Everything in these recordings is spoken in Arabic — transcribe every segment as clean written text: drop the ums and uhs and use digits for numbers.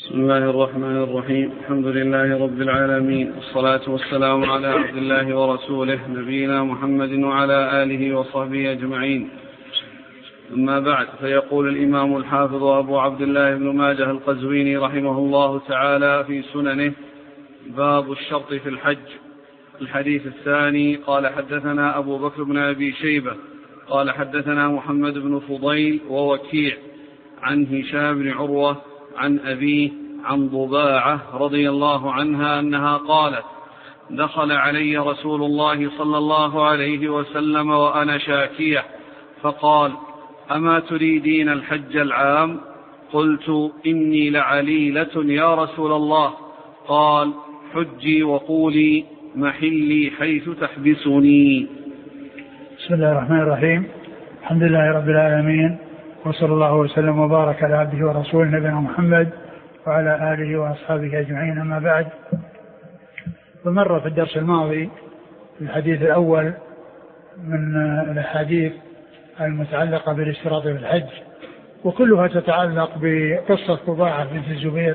بسم الله الرحمن الرحيم. الحمد لله رب العالمين، والصلاة والسلام على عبد الله ورسوله نبينا محمد وعلى آله وصحبه أجمعين. أما بعد، فيقول الإمام الحافظ أبو عبد الله بن ماجه القزويني رحمه الله تعالى في سننه: باب الشرط في الحج. الحديث الثاني: قال حدثنا أبو بكر بن أبي شيبة قال حدثنا محمد بن فضيل ووكيع عن هشام بن عروة عن أبيه عن ضباعة رضي الله عنها أنها قالت: دخل علي رسول الله صلى الله عليه وسلم وأنا شاكية فقال: أما تريدين الحج العام؟ قلت: إني لعليلة يا رسول الله. قال: حجي وقولي محلي حيث تحبسني. بسم الله الرحمن الرحيم. الحمد لله رب العالمين، وصلى الله وسلم وبارك على عبده ورسوله نبينا محمد وعلى آله وأصحابه أجمعين. أما بعد، فمر في الدرس الماضي في الحديث الأول من الأحاديث المتعلقة بالاشتراط في الحج، وكلها تتعلق بقصة ضباعة بنت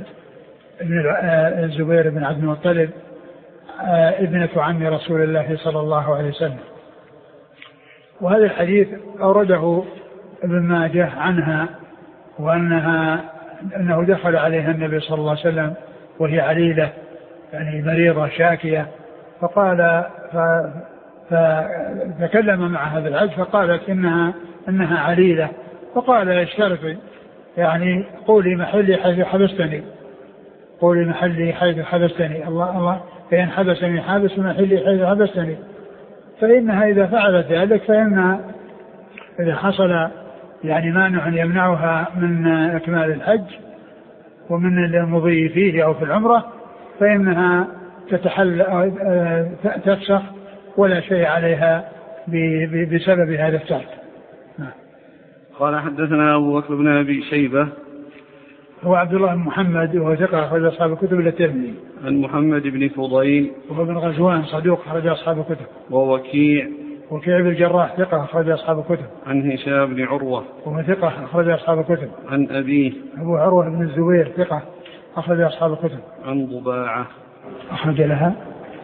الزبير بن عبد المطلب ابنة عم رسول الله صلى الله عليه وسلم. وهذا الحديث أورده ابن ماجه عنها، أنه دخل عليها النبي صلى الله عليه وسلم وهي عليلة، يعني مريضة شاكية، فتكلم مع هذا العبد فقالت إنها عليلة، فقال: اشترطي، يعني قولي محلي حيث حبستني، قولي محلي حيث حبستني، الله فإن حبسني حابس محلي حيث حبستني. فإنها إذا فعلت ذلك، فإن إذا حصل يعني مانع يمنعها من إكمال الحج ومن المضي فيه أو في العمرة، فإنها تفسخ ولا شيء عليها بسبب هذا الترك. قال حدثنا أبو بكر بن أبي شيبة هو عبد الله بن محمد، وهو ثقة أخرج أصحاب الكتب إلا الترمذي. عن محمد بن فضيل وهو بن غزوان صدوق أخرج أصحاب الكتب. ووكيع بن الجراح ثقة أخرج أصحاب الكتب. عن هشام بن عروة وهو ثقة أخرج أصحاب الكتب. عن أبيه أبو عروة بن الزبير ثقة أخرج أصحاب الكتب. عن ضباعة أخرج لها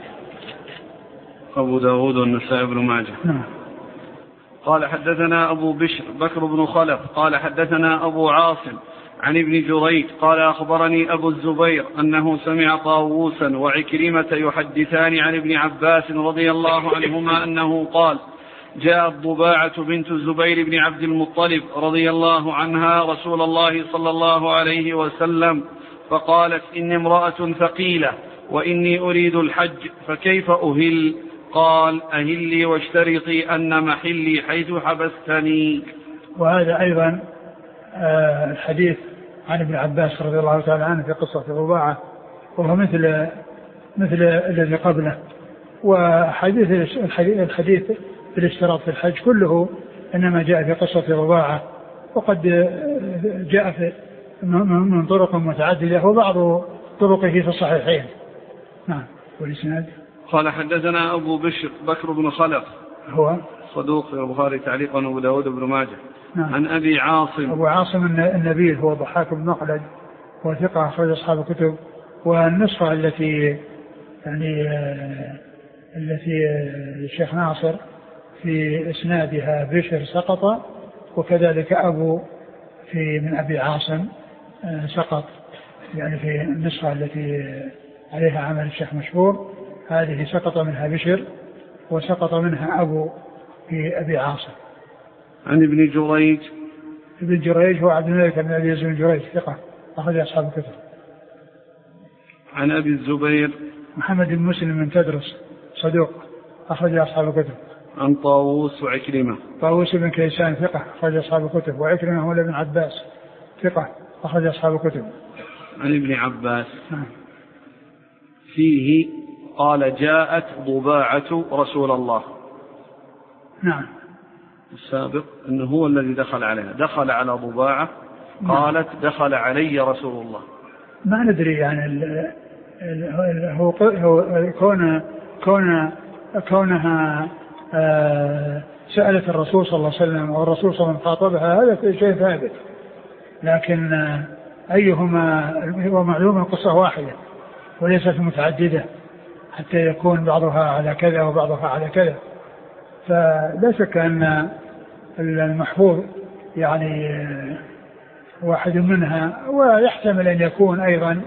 أبو داود والنسائي بن ماجه. نعم. قال حدثنا أبو بشر بكر بن خلف قال حدثنا أبو عاصم عن ابن جريج قال أخبرني أبو الزبير أنه سمع طاووسا وعكرمة يحدثان عن ابن عباس رضي الله عنهما أنه قال: جاءت ضباعة بنت الزبير بن عبد المطلب رضي الله عنها رسول الله صلى الله عليه وسلم فقالت: إني امرأة ثقيلة وإني أريد الحج فكيف أهل؟ قال: أهلي واشترطي أن محلي حيث حبستني. وهذا أيضا الحديث عن ابن عباس رضي الله تعالى عنه في قصة ضباعة، وهو مثل الذي قبله. وحديث الحديث في الاشتراط في الحج كله إنما جاء في قصة ضباعة، وقد جاء من طرق متعددة، وبعض طرقه في الصحيحين. نعم. والإسناد: قال حدثنا أبو بشر بكر بن خلف هو صدوق في البخاري تعليقا وأبو داود بن ماجه. نعم. عن أبي عاصم أبو عاصم النبيل هو ضحاك بن مخلد وثقة أخرج أصحاب الكتب. والنسخة التي الشيخ ناصر في إسنادها بشر سقط، وكذلك أبو من أبي عاصم سقط، يعني في النسخة التي عليها عمل الشيخ مشهور هذه سقط منها بشر وسقط منها أبو في أبي عاصم. عن ابن جريج. ابن جريج هو عبد الملك بن أبي بن جريج ثقة أخرج أصحاب الكتب. عن أبي الزبير محمد بن مسلم من تدرس صدوق أخرج أصحاب الكتب. عن طاووس وعكرمة. طاووس بن كيسان ثقة أخرج أصحاب الكتب. وعكرمة هو ابن عباس ثقة أخرج أصحاب الكتب. عن ابن عباس. نعم. فيه قال: جاءت ضباعة رسول الله. نعم. السابق أنه هو الذي دخل عليها، دخل على ضباعة. قالت: دخل علي رسول الله. ما ندري يعني هو كونها سألت الرسول صلى الله عليه وسلم والرسول صلى الله عليه وسلم خاطبها، هذا شيء ثابت، أيهما، ومعلوم القصة واحدة وليست متعددة حتى يكون بعضها على كذا وبعضها على كذا. فلا شك أن المحفوظ يعني واحد منها، ويحتمل أن يكون أيضا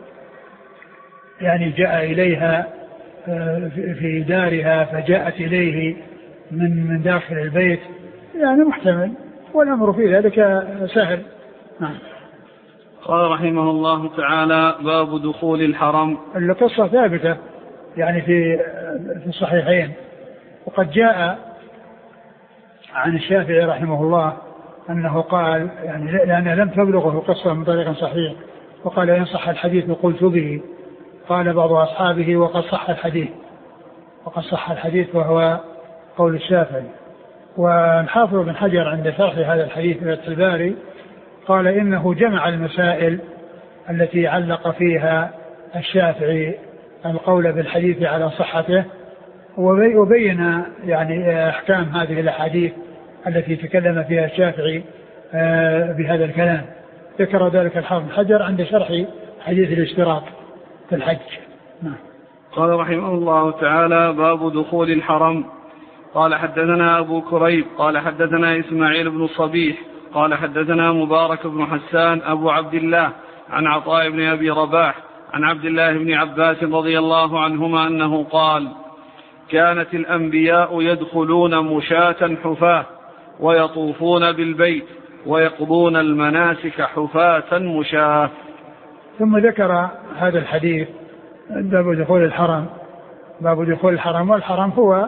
يعني جاء إليها في دارها فجاءت إليه من داخل البيت، يعني محتمل، والأمر في ذلك سهل. نعم. قال رحمه الله تعالى: باب دخول الحرم. القصة ثابتة يعني في الصحيحين، وقد جاء عن الشافعي رحمه الله أنه قال يعني لأنها لم تبلغه القصة من طريق صحيح، وقال: إن صح الحديث قلت به. قال بعض أصحابه: وقد صح الحديث، وقد صح الحديث، وهو قول الشافعي. والحافظ بن حجر عند شرح هذا الحديث في فتح الباري قال: إنه جمع المسائل التي علق فيها الشافعي القول بالحديث على صحته، وبين يعني أحكام هذه الأحاديث التي تكلم فيها الشافعي بهذا الكلام. ذكر ذلك الحافظ بن حجر عند شرح حديث الاشتراك في الحج. قال رحمه الله تعالى: باب دخول الحرم. قال: حدثنا أبو كريب قال حدثنا إسماعيل بن صبيح قال حدثنا مبارك بن حسان أبو عبد الله عن عطاء بن أبي رباح عن عبد الله بن عباس رضي الله عنهما أنه قال: كانت الأنبياء يدخلون مشاة حفاة ويطوفون بالبيت ويقضون المناسك حفاة مشاة. ثم ذكر هذا الحديث باب دخول الحرم. باب دخول الحرم، والحرم هو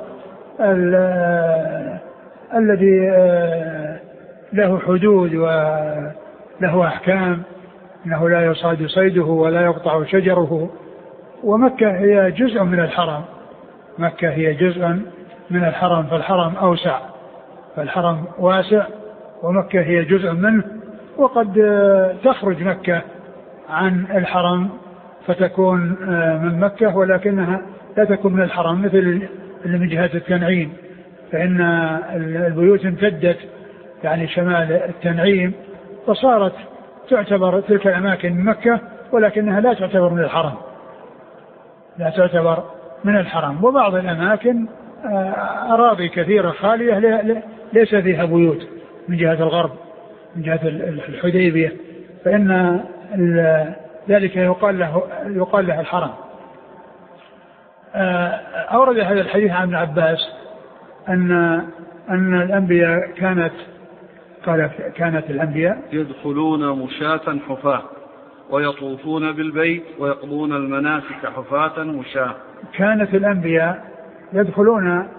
الذي له حدود وله أحكام، أنه لا يصاد صيده ولا يقطع شجره. ومكة هي جزء من الحرم، مكة هي جزء من الحرم، فالحرم أوسع، فالحرم واسع ومكة هي جزء منه. وقد تخرج مكة عن الحرم فتكون من مكة، ولكنها لا تكون من الحرم، مثل من جهة التنعيم، فإن البيوت امتدت يعني شمال التنعيم، فصارت تعتبر تلك الأماكن من مكة، ولكنها لا تعتبر من الحرم، لا تعتبر من الحرم. وبعض الأماكن أراضي كثيرة خالية ليس فيها بيوت من جهة الغرب، من جهة الحديبية، فإن ذلك يقال له الحرم. أورد هذا الحديث عن ابن عباس أن الأنبياء كانت الأنبياء يدخلون مشاة حفاة ويطوفون بالبيت ويقضون المناسك حفاة مشاة. كانت الأنبياء يدخلون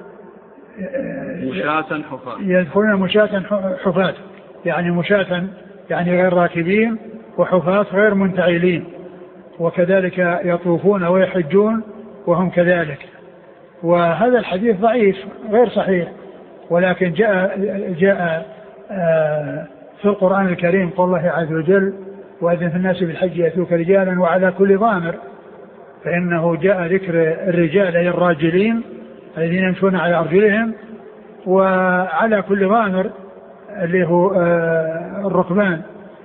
مشاة حفاة، يعني مشاة يعني غير راكبين، وحفاة غير منتعلين، وكذلك يطوفون ويحجون وهم كذلك. وهذا الحديث ضعيف غير صحيح، ولكن جاء في القرآن الكريم قول الله عز وجل: وأذن في الناس بالحج يأتوك رجالا وعلى كل ضامر، فإنه جاء ذكر الرجال أي الراجلين الذين يمشون على أرجلهم، وعلى كل ضامر اللي هو الركبان.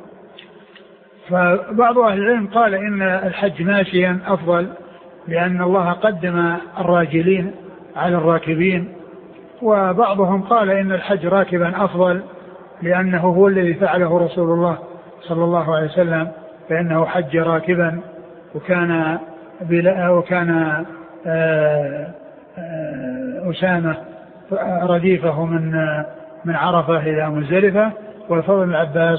فبعض أهل العلم قال إن الحج ماشيا أفضل، لأن الله قدم الراجلين على الراكبين. وبعضهم قال إن الحج راكبا أفضل، لأنه هو الذي فعله رسول الله صلى الله عليه وسلم، فإنه حج راكبا، وكان أسامة رديفه من عرفة إلى مزدلفة، والفضل بن عباس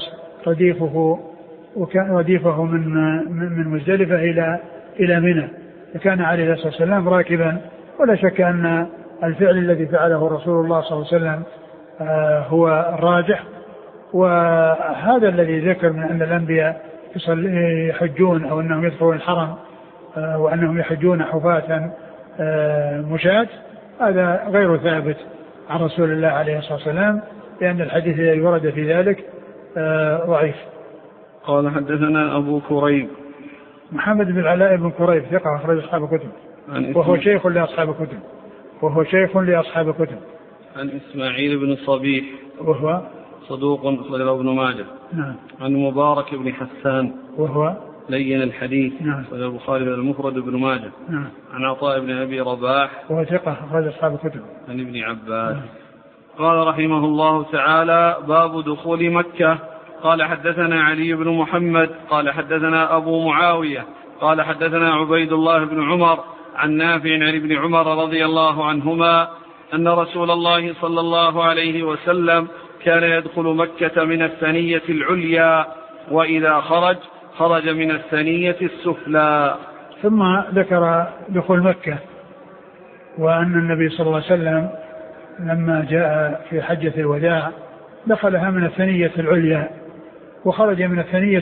رديفه من مزدلفة إلى منى، فكان عليه الصلاة والسلام راكبا. ولا شك أن الفعل الذي فعله رسول الله صلى الله عليه وسلم هو الراجح. وهذا الذي ذكر من أن الأنبياء يحجون أو أنهم يدخلون الحرم وأنهم يحجون حفاة مشاة، هذا غير ثابت عن رسول الله عليه الصلاة والسلام، لأن الحديث الذي ورد في ذلك ضعيف. قال: حدثنا أبو كريب محمد بن العلاء بن كريب ثقة أخرج أصحاب الكتب، وهو شيخ لأصحاب الكتب. عن إسماعيل بن صبيح وهو صدوق أخرجه ابن ماجه. نعم. عن مبارك بن حسان وهو لين الحديث. نعم. أخرجه البخاري المفرد ابن ماجه. نعم. عن عطاء بن أبي رباح وهو ثقة أخرج أصحاب الكتب. عن ابن عباس. قال رحمه الله تعالى: باب دخول مكة. قال حدثنا علي بن محمد قال حدثنا أبو معاوية قال حدثنا عبيد الله بن عمر عن نافع عن ابن عمر رضي الله عنهما أن رسول الله صلى الله عليه وسلم كان يدخل مكة من الثنية العليا، وإذا خرج من الثنية السفلى. ثم ذكر دخول مكة، وأن النبي صلى الله عليه وسلم لما جاء في حجة الوداع دخلها من الثنية العليا وخرج من الثنية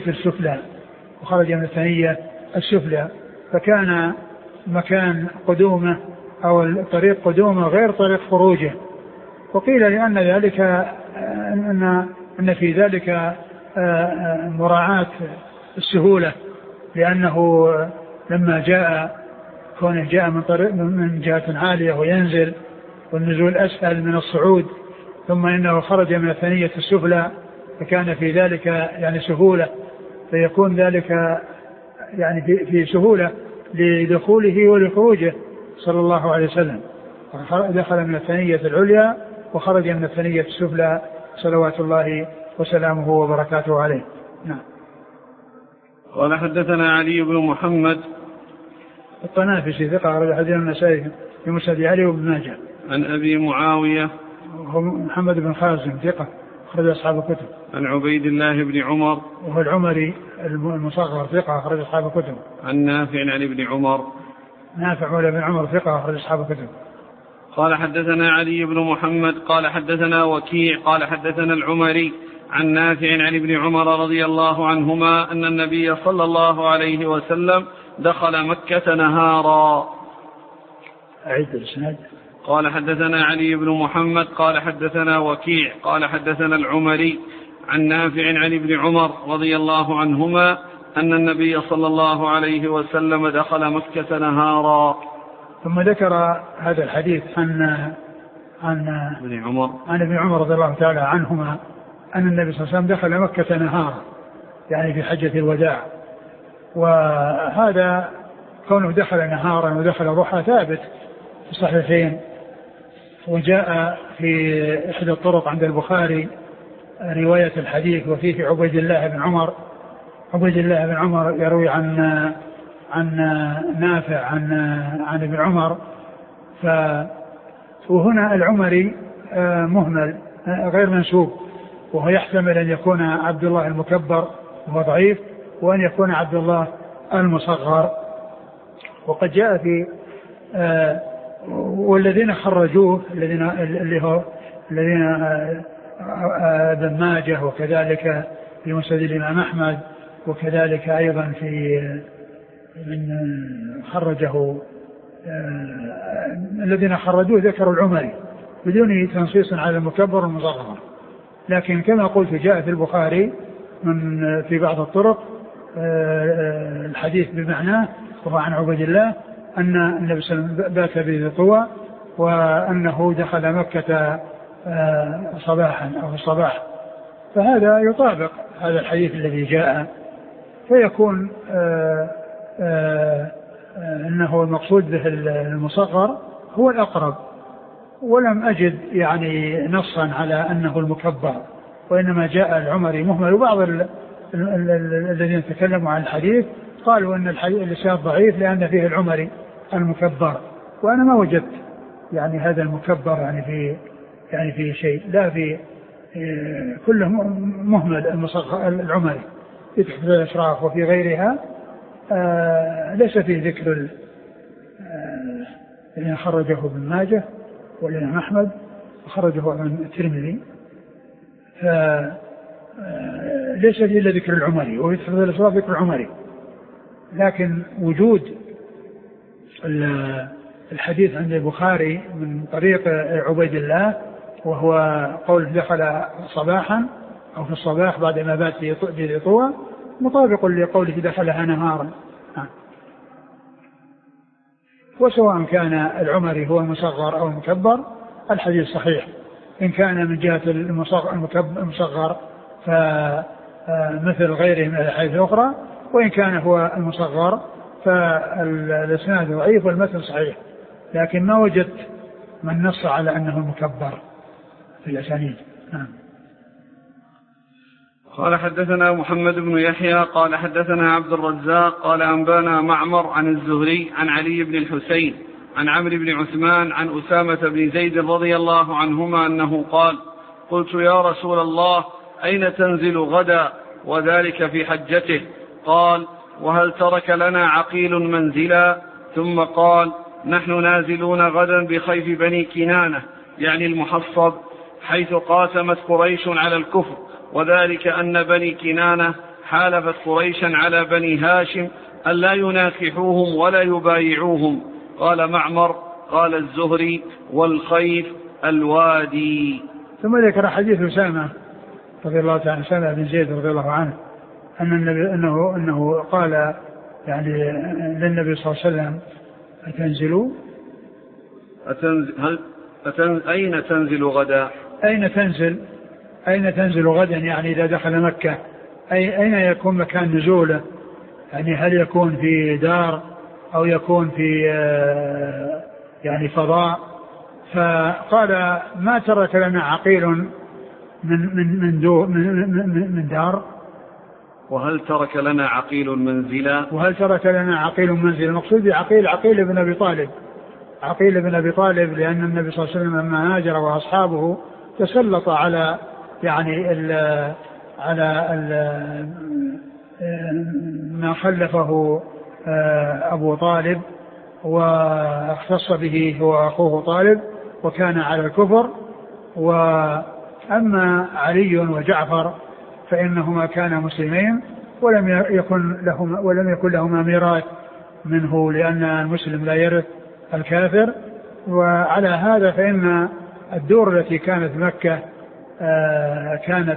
السفلى، فكان مكان قدومه أو طريق قدومه غير طريق خروجه. وقيل لأن ذلك أن في ذلك مراعاة السهولة، لأنه لما كونه جاء من طريق من جهة عالية وينزل والنزول أسهل من الصعود، ثم إنه خرج من الثنية السفلى فكان في ذلك يعني سهولة، فيكون ذلك يعني في سهولة لدخوله ولخروجه صلى الله عليه وسلم. دخل من الثنية العليا وخرج من الثنية السفلى صلوات الله وسلامه وبركاته عليه. نعم. قال حدثنا علي بن محمد الطنافسي ثقة أخرج حديث النسائي في مسند علي وابن ماجه. عن أبي معاوية وهو محمد بن خازم ثقة أخرج أصحاب الكتب. عن عبيد الله بن عمر وهو العمري المصغر ثقة أخرج أصحاب الكتب. عن نافع عن ابن عمر. نافع مولى بن عمر ثقة أخرج أصحاب الكتب. قال حدثنا علي بن محمد قال حدثنا وكيع قال حدثنا العمري عن نافع عن ابن عمر رضي الله عنهما أن النبي صلى الله عليه وسلم دخل مكة نهارا. أعيد الإسناد. قال حدثنا علي بن محمد قال حدثنا وكيع قال حدثنا العمري عن نافع عن ابن عمر رضي الله عنهما أن النبي صلى الله عليه وسلم دخل مكة نهارا. ثم ذكر هذا الحديث عن ابن عمر رضي الله تعالى عنهما أن النبي صلى الله عليه وسلم دخل مكة نهارا، يعني في حجة الوداع. وهذا كونه دخل نهارا ودخل ضحى ثابت في الصحيحين، وجاء في إحدى الطرق عند البخاري رواية الحديث وفيه عبيد الله بن عمر يروي عن نافع عن ابن عمر. وهنا العمري مهمل غير منسوب، وهو يحتمل أن يكون عبد الله المكبر وهو ضعيف، وأن يكون عبد الله المصغر. وقد جاء في والذين خرجوه الذين ابن ماجه، وكذلك في مسند الإمام أحمد، وكذلك أيضا في من خرجه الذين خرجوه ذكروا العمري بدون تنصيص على المكبر والمصغر. لكن كما قلت جاء في البخاري في بعض الطرق الحديث بمعناه، وهو عن عبيد الله أن النبي صلى الله عليه وسلم بات بذي طوى، وأنه دخل مكة صباحا أو في الصباح. فهذا يطابق هذا الحديث الذي جاء، فيكون أنه المقصود به المصغر هو الأقرب. ولم أجد يعني نصا على أنه المكبر، وإنما جاء العمري مهمل. وبعض الذين تكلموا عن الحديث قالوا أن الإسناد ضعيف لأن فيه العمري المكبر، وأنا ما وجدت يعني هذا المكبر يعني في شيء، لا في كله مهمل المصغر العمري في تحفة الأشراف وفي غيرها. ليس فيه ذكر الذين خرجه ابن ماجه والإمام أحمد وخرجه عن الترمذي، ليس فيه إلا ذكر العمري، وفي تحفة الأشراف ذكر العمري. لكن وجود الحديث عند البخاري من طريق عبيد الله، وهو قول دخل صباحا أو في الصباح بعد ما بات في طوى، مطابق لقوله دخلها نهارا. وسواء كان العمري هو المصغر أو المكبر الحديث صحيح، إن كان من جهة المصغر فمثل غيره من الأحاديث الأخرى، وإن كان هو المصغر فالإسناد ضعيف والمتن صحيح، لكن ما وجدت من نص على أنه مكبر في الأسانيد. قال حدثنا محمد بن يحيى قال حدثنا عبد الرزاق قال أنبانا معمر عن الزهري عن علي بن الحسين عن عمرو بن عثمان عن أسامة بن زيد رضي الله عنهما أنه قال: قلت يا رسول الله أين تنزل غدا؟ وذلك في حجته. قال: وهل ترك لنا عقيل منزلا؟ ثم قال: نحن نازلون غدا بخيف بني كنانة، يعني المحصب، حيث قاسمت قريش على الكفر، وذلك أن بني كنانة حالفت قريشا على بني هاشم ألا يناكحوهم ولا يبايعوهم. قال معمر: قال الزهري: والخيف الوادي. ثم ذكر حديث أسامة رضي الله تعالى عنه، أسامة بن زيد رضي الله عنه، أن النبي أنه قال يعني للنبي صلى الله عليه وسلم: أتنزلوا؟ أين تنزل غدا؟ أين تنزل غدا؟ يعني إذا دخل مكة أين يكون مكان نزوله؟ يعني هل يكون في دار أو يكون في يعني فضاء؟ فقال: ما ترك لنا عقيل من دار. وهل ترك لنا عقيل منزلا؟ المقصود بعقيل عقيل بن أبي طالب، لأن النبي صلى الله عليه وسلم لما هاجر وأصحابه تسلط على ما خلفه أبو طالب، واختص به هو أخوه طالب، وكان على الكفر. وأما علي وجعفر فإنهما كانا مسلمين ولم يكن لهما ميراث منه، لأن المسلم لا يرث الكافر. وعلى هذا فإن الدور التي كانت مكة كانت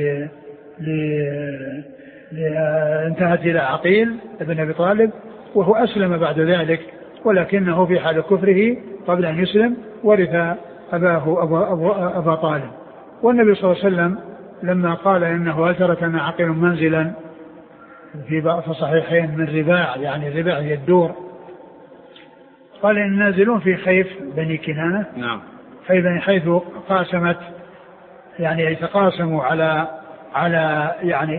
انتهت إلى عقيل ابن أبي طالب، وهو أسلم بعد ذلك، ولكنه في حال كفره قبل أن يسلم ورث أبا طالب. والنبي صلى الله عليه وسلم لما قال إنه هل ترك لنا عقيل منزلا في صحيحين من رباع، يعني رباع هي الدور، قال إن نازلون في خيف بني كنانة. نعم. حيث قاسمت، يعني يتقاسموا على يعني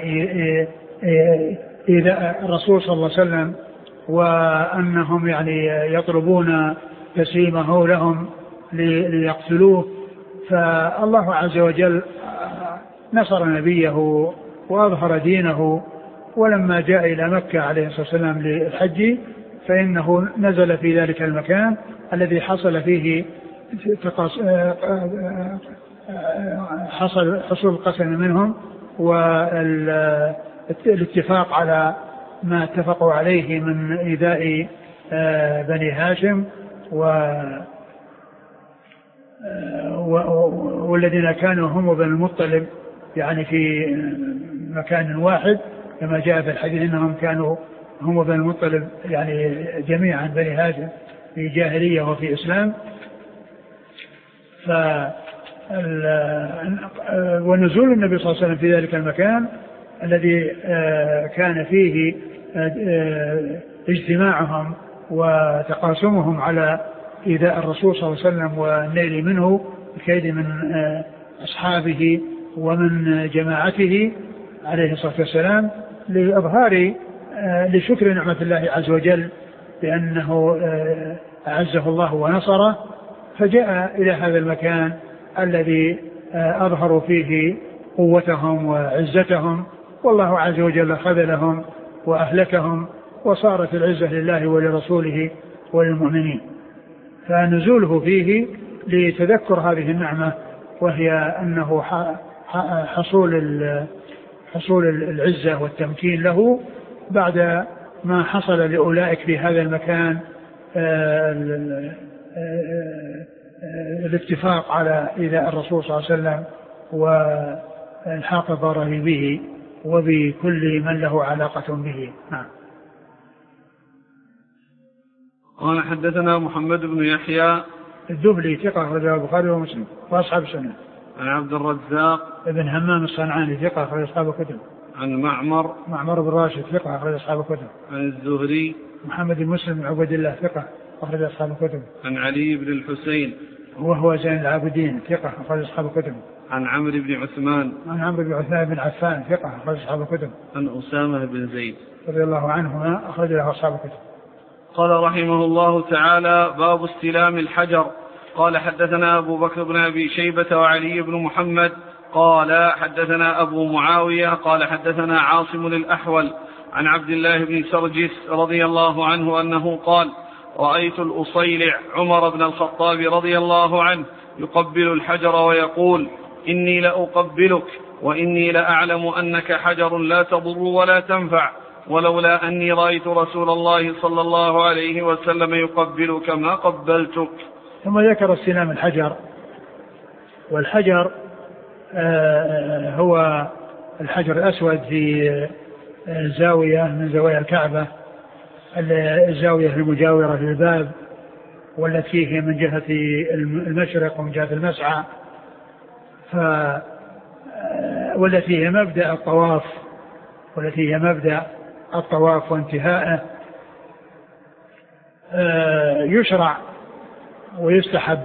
إذا الرسول صلى الله عليه وسلم، وأنهم يعني يطلبون تسليمه لهم ليقتلوه. فالله عز وجل نصر نبيه وأظهر دينه، ولما جاء إلى مكة عليه الصلاة والسلام للحج فإنه نزل في ذلك المكان الذي حصل فيه حصول القسم منهم والاتفاق على ما اتفقوا عليه من إيذاء بني هاشم والذين كانوا هم وبني المطلب يعني في مكان واحد، كما جاء في الحديث إنهم كانوا هم وبني المطلب يعني جميعا بني هاشم في جاهلية وفي إسلام. ونزول النبي صلى الله عليه وسلم في ذلك المكان الذي كان فيه اجتماعهم وتقاسمهم على إيذاء الرسول صلى الله عليه وسلم والنيل منه الكيد من أصحابه ومن جماعته عليه الصلاة والسلام، لإظهار لشكر نعمة الله عز وجل بأنه أعزه الله ونصره، فجاء إلى هذا المكان الذي أظهروا فيه قوتهم وعزتهم، والله عز وجل خذلهم وأهلكهم، وصارت العزة لله ولرسوله وللمؤمنين. فنزوله فيه لتذكر هذه النعمة، وهي أنه حصول العزة والتمكين له بعد ما حصل لأولئك في هذا المكان الاتفاق على إيذاء الرسول صلى الله عليه وسلم والحاق ضرره به وبكل من له علاقة به. نعم. قال حدثنا محمد بن يحيى الذهلي ثقة أخرجه البخاري ومسلم وأصحاب السنة. عن عبد الرزاق ابن همام الصنعاني ثقة أخرج أصحاب الكتب. عن معمر بن راشد ثقة أخرج أصحاب الكتب. عن الزهري محمد بن مسلم بن عبد الله ثقة أخرج أصحاب الكتب. عن علي بن الحسين وهو زين العابدين ثقة أخرج أصحاب الكتب. عن عمرو بن عثمان بن عفان ثقة أخرج أصحاب الكتب. عن أسامة بن زيد رضي الله عنهما أخرج له أصحاب الكتب. قال رحمه الله تعالى: باب استلام الحجر. قال حدثنا أبو بكر بن أبي شيبة وعلي بن محمد قال حدثنا أبو معاوية قال حدثنا عاصم الأحول عن عبد الله بن سرجس رضي الله عنه أنه قال: رأيت الأصيلع عمر بن الخطاب رضي الله عنه يقبل الحجر ويقول: إني لأقبلك وإني لأعلم أنك حجر لا تضر ولا تنفع، ولولا أني رأيت رسول الله صلى الله عليه وسلم يقبلك ما قبلتك. ثم ذكر استلام الحجر. والحجر هو الحجر الأسود في زاوية من زوايا الكعبة، الزاوية المجاورة للباب، والتي هي من جهة المشرق ومن جهة المسعى، والتي هي مبدأ الطواف وانتهاءه. يشرع ويستحب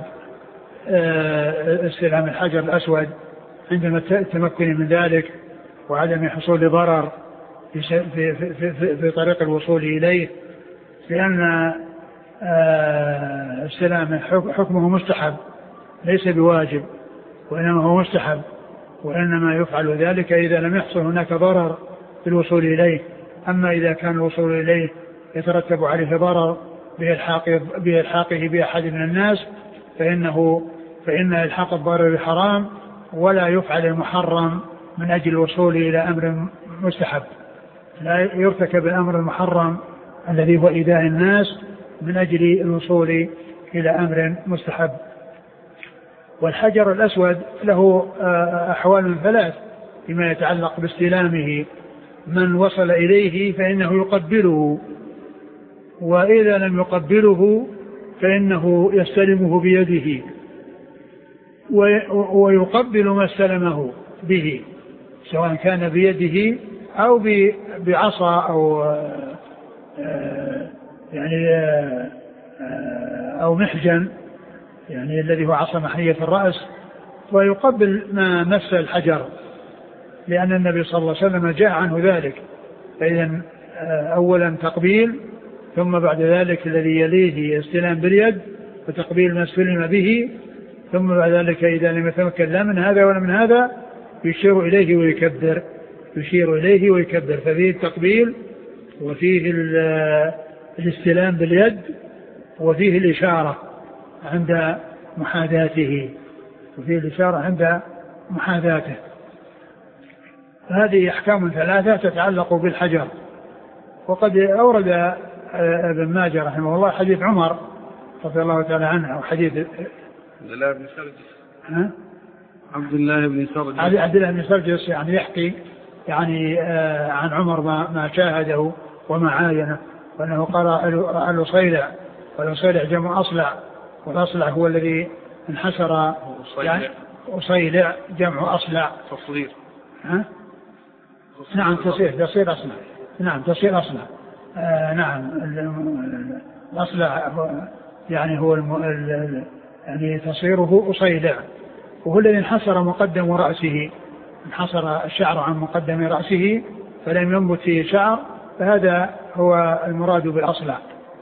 استلام الحجر الأسود عندما التمكن من ذلك وعدم حصول ضرر في طريق الوصول إليه، لأن استلام حكمه مستحب ليس بواجب، وإنما هو مستحب، وإنما يفعل ذلك إذا لم يحصل هناك ضرر في الوصول إليه. أما إذا كان الوصول إليه يترتب عليه ضرر بإلحاقه بأحد من الناس فإن إلحاق الضرر حرام، ولا يفعل المحرم من أجل الوصول إلى أمر مستحب. لا يرتكب الأمر المحرم الذي هو إيذاء الناس من أجل الوصول إلى أمر مستحب. والحجر الأسود له أحوال ثلاث فيما يتعلق باستلامه: من وصل إليه فإنه يقبله، وإذا لم يقبله فإنه يستلمه بيده ويقبل ما استلمه به، سواء كان بيده أو بعصا أو محجن، يعني الذي هو عصا محية الرأس، ويقبل ما مس الحجر، لأن النبي صلى الله عليه وسلم جاء عنه ذلك. فإذا أولا تقبيل، ثم بعد ذلك الذي يليه استلام باليد وتقبيل ما استلم به، ثم بعد ذلك إذا لم يتمكن لا من هذا ولا من هذا يشير إليه ويكبر. ففيه التقبيل، وفيه الاستلام باليد، وفيه الإشارة عند محاذاته. هذه أحكام ثلاثة تتعلق بالحجر. وقد أورد ابن ماجه رحمه الله حديث عمر رضي الله تعالى عنه، أو حديث عبد الله بن سرجس يعني يحكي عن عمر ما شاهده وما عاينه، وأنه قرأ الأصيلع، والأصيلع جمع أصلع، والأصلع هو الذي انحسر، يعني أصيلع جمع أصلع تصغير. نعم تصير أصلع. نعم تصير أصلع. نعم الأصلع يعني هو يعني تصيره أصيلع، وهو الذي انحسر مقدم رأسه، انحسر الشعر عن مقدم رأسه فلم ينبت فيه شعر، فهذا هو المراد بالأصلع.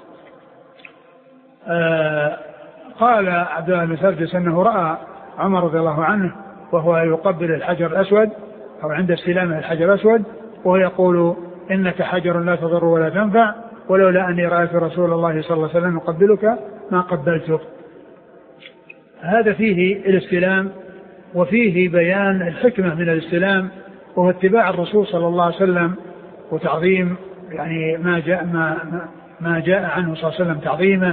قال عبد الله بن سرجس أنه رأى عمر رضي الله عنه وهو يقبل الحجر الأسود، أو عند استلامه الحجر الأسود، وهو يقول: إنك حجر لا تضر ولا تنفع، ولولا أني رأيت رسول الله صلى الله عليه وسلم يقبلك ما قبلتك. هذا فيه الاستلام، وفيه بيان الحكمة من الاستلام، وهو اتباع الرسول صلى الله عليه وسلم وتعظيم يعني ما جاء عنه صلى الله عليه وسلم تعظيمه،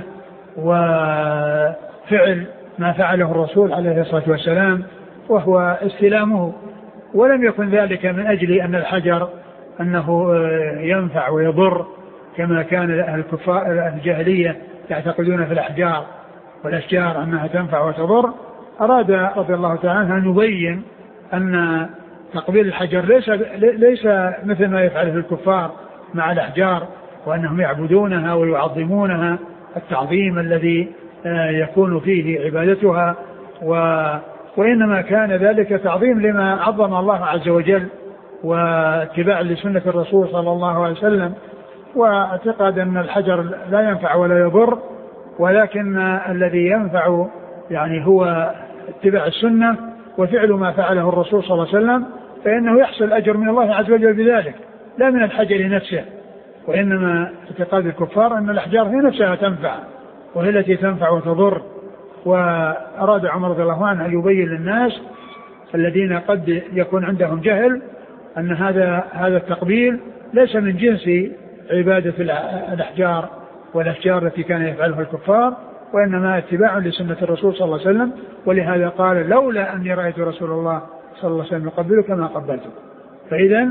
وفعل ما فعله الرسول عليه الصلاة والسلام وهو استلامه. ولم يكن ذلك من أجل أن الحجر أنه ينفع ويضر كما كان أهل الجاهلية يعتقدون في الأحجار، والأشجار أنها تنفع وتضر، أراد رضي الله تعالى عنه أن يبين أن تقبيل الحجر ليس مثل ما يفعله الكفار مع الأحجار، وأنهم يعبدونها ويعظمونها التعظيم الذي يكون فيه عبادتها، وإنما كان ذلك تعظيم لما عظم الله عز وجل واتباع لسنة الرسول صلى الله عليه وسلم، واعتقاد أن الحجر لا ينفع ولا يضر، ولكن الذي ينفع يعني هو اتباع السنة وفعل ما فعله الرسول صلى الله عليه وسلم، فإنه يحصل أجر من الله عز وجل بذلك لا من الحجر نفسه. وإنما اعتقاد الكفار أن الأحجار هي نفسها تنفع وهي التي تنفع وتضر. وأراد عمر رضي الله عنه أن يبين للناس الذين قد يكون عندهم جهل أن هذا التقبيل ليس من جنس عبادة الأحجار والأشجار التي كان يفعلها الكفار، وإنما اتباع لسنة الرسول صلى الله عليه وسلم. ولهذا قال لولا أني رأيت رسول الله صلى الله عليه وسلم يقبلك ما قبلته. فإذا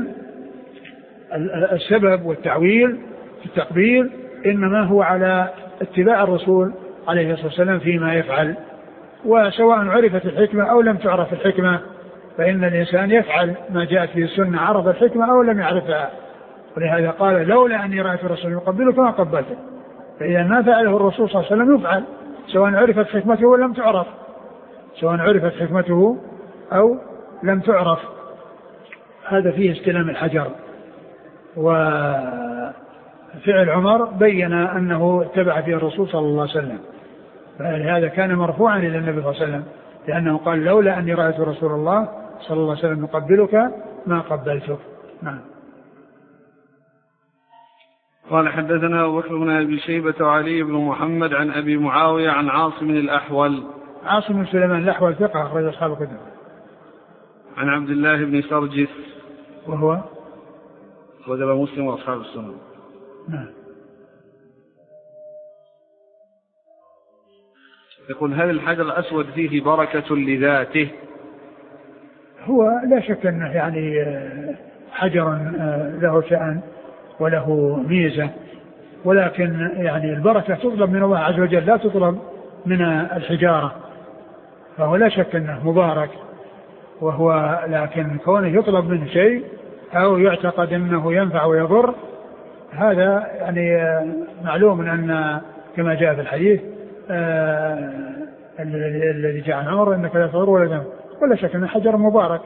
السبب والتعويل في التقبيل إنما هو على اتباع الرسول عليه الصلاة والسلام فيما يفعل، وسواء عرفت الحكمة أو لم تعرف الحكمة، فإن الإنسان يفعل ما جاءت في السنة عرف الحكمة أو لم يعرفها. ولهذا قال لولا أني رأيت الرسول يقبلك ما قبلته. فإذا ما فعله الرسول صلى الله عليه وسلم يفعل سواء عرفت حكمته أو لم تعرف، سواء عرفت حكمته أو لم تعرف. هذا فيه استلام الحجر. وفعل عمر بين أنه اتبع فيه الرسول صلى الله عليه وسلم، فلهذا كان مرفوعا إلى النبي صلى الله عليه وسلم، لأنه قال لولا أني رأيت رسول الله صلى الله عليه وسلم يقبلك ما قبلته. نعم. قال حدثنا أبو بكر بن أبي شيبة وعلي بن محمد عن أبي معاوية عن عاصم الأحول. عاصم بن سليمان الأحول ثقة أخرج أصحاب الكتب. عن عبد الله بن سرجس وهو أخرج مسلم وأصحاب السنن. نعم. يقول هل الحجر الأسود فيه بركة لذاته؟ هو لا شك أنه يعني حجر له شأن وله ميزة، ولكن يعني البركة تطلب من الله عز وجل لا تطلب من الحجارة، فهو لا شك أنه مبارك، وهو لكن كونه يطلب منه شيء أو يعتقد أنه ينفع ويضر هذا يعني معلوم أن كما جاء في الحديث الذي جاء عن عمر إنك لا تضر ولا تنفع، ولا شك أنه حجر مبارك.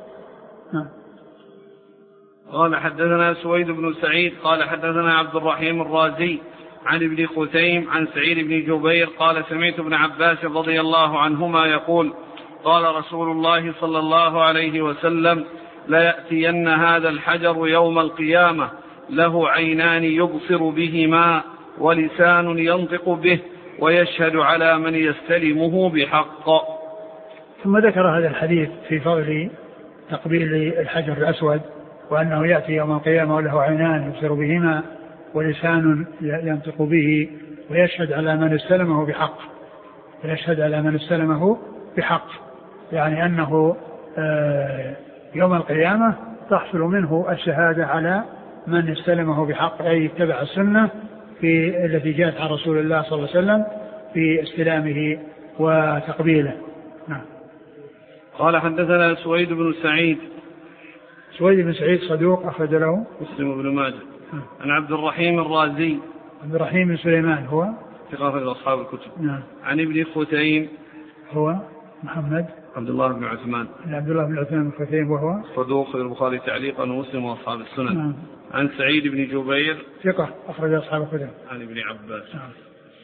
قال حدثنا سويد بن سعيد قال حدثنا عبد الرحيم الرازي عن ابن خثيم عن سعيد بن جبير قال سمعت ابن عباس رضي الله عنهما يقول قال رسول الله صلى الله عليه وسلم لا يأتين هذا الحجر يوم القيامة له عينان يبصر بهما ولسان ينطق به ويشهد على من يستلمه بحق. ثم ذكر هذا الحديث في فضل تقبيل الحجر الأسود، وأنه يأتي يوم القيامة وله عينان يبصر بهما ولسان ينطق به ويشهد على من استلمه بحق. ويشهد على من استلمه بحق يعني أنه يوم القيامة تحصل منه الشهادة على من استلمه بحق، أي اتبع السنة في التي جاءت عن رسول الله صلى الله عليه وسلم في استلامه وتقبيله. نعم. قال حدثنا سويد بن سعيد. سويد بن سعيد صدوق أخرج له مسلم بن ماجه. عن عبد الرحيم الرازي. عبد الرحيم بن سليمان هو ثقة أصحاب الكتب. نعم. عن ابن خثيم هو محمد عبد الله بن عثمان. عبد الله بن عثمان بن خثيم وهو صدوق البخاري تعليقا ومسلم وأصحاب السنن. نعم. عن سعيد بن جبير ثقة أخرج أصحاب الكتب. عن ابن عباس. نعم.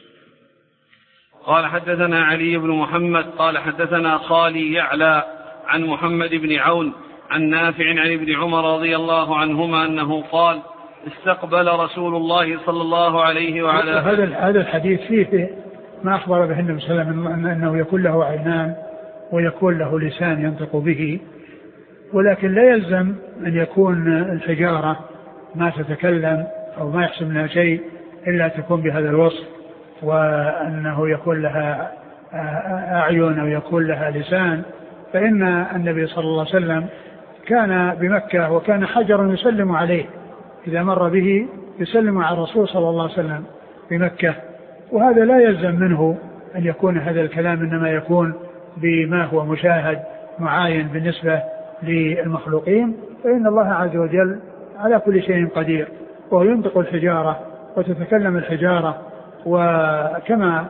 قال حدثنا علي بن محمد قال حدثنا خالي يعلى عن محمد بن عون عن نافع عن ابن عمر رضي الله عنهما أنه قال استقبل رسول الله صلى الله عليه وعلى هذا الحديث فيه ما أخبر به النبي صلى الله عليه وسلم أنه يكون له عينان ويكون له لسان ينطق به، ولكن لا يلزم أن يكون الحجارة ما تتكلم أو ما يحصل منها شيء إلا تكون بهذا الوصف، وأنه يكون لها أعين أو يكون لها لسان. فإن النبي صلى الله عليه وسلم كان بمكة وكان حجرا يسلم عليه إذا مر به يسلم على الرسول صلى الله عليه وسلم بمكة، وهذا لا يلزم منه أن يكون هذا الكلام إنما يكون بما هو مشاهد معاين بالنسبة للمخلوقين، فإن الله عز وجل على كل شيء قدير، وهو ينطق الحجارة وتتكلم الحجارة، وكما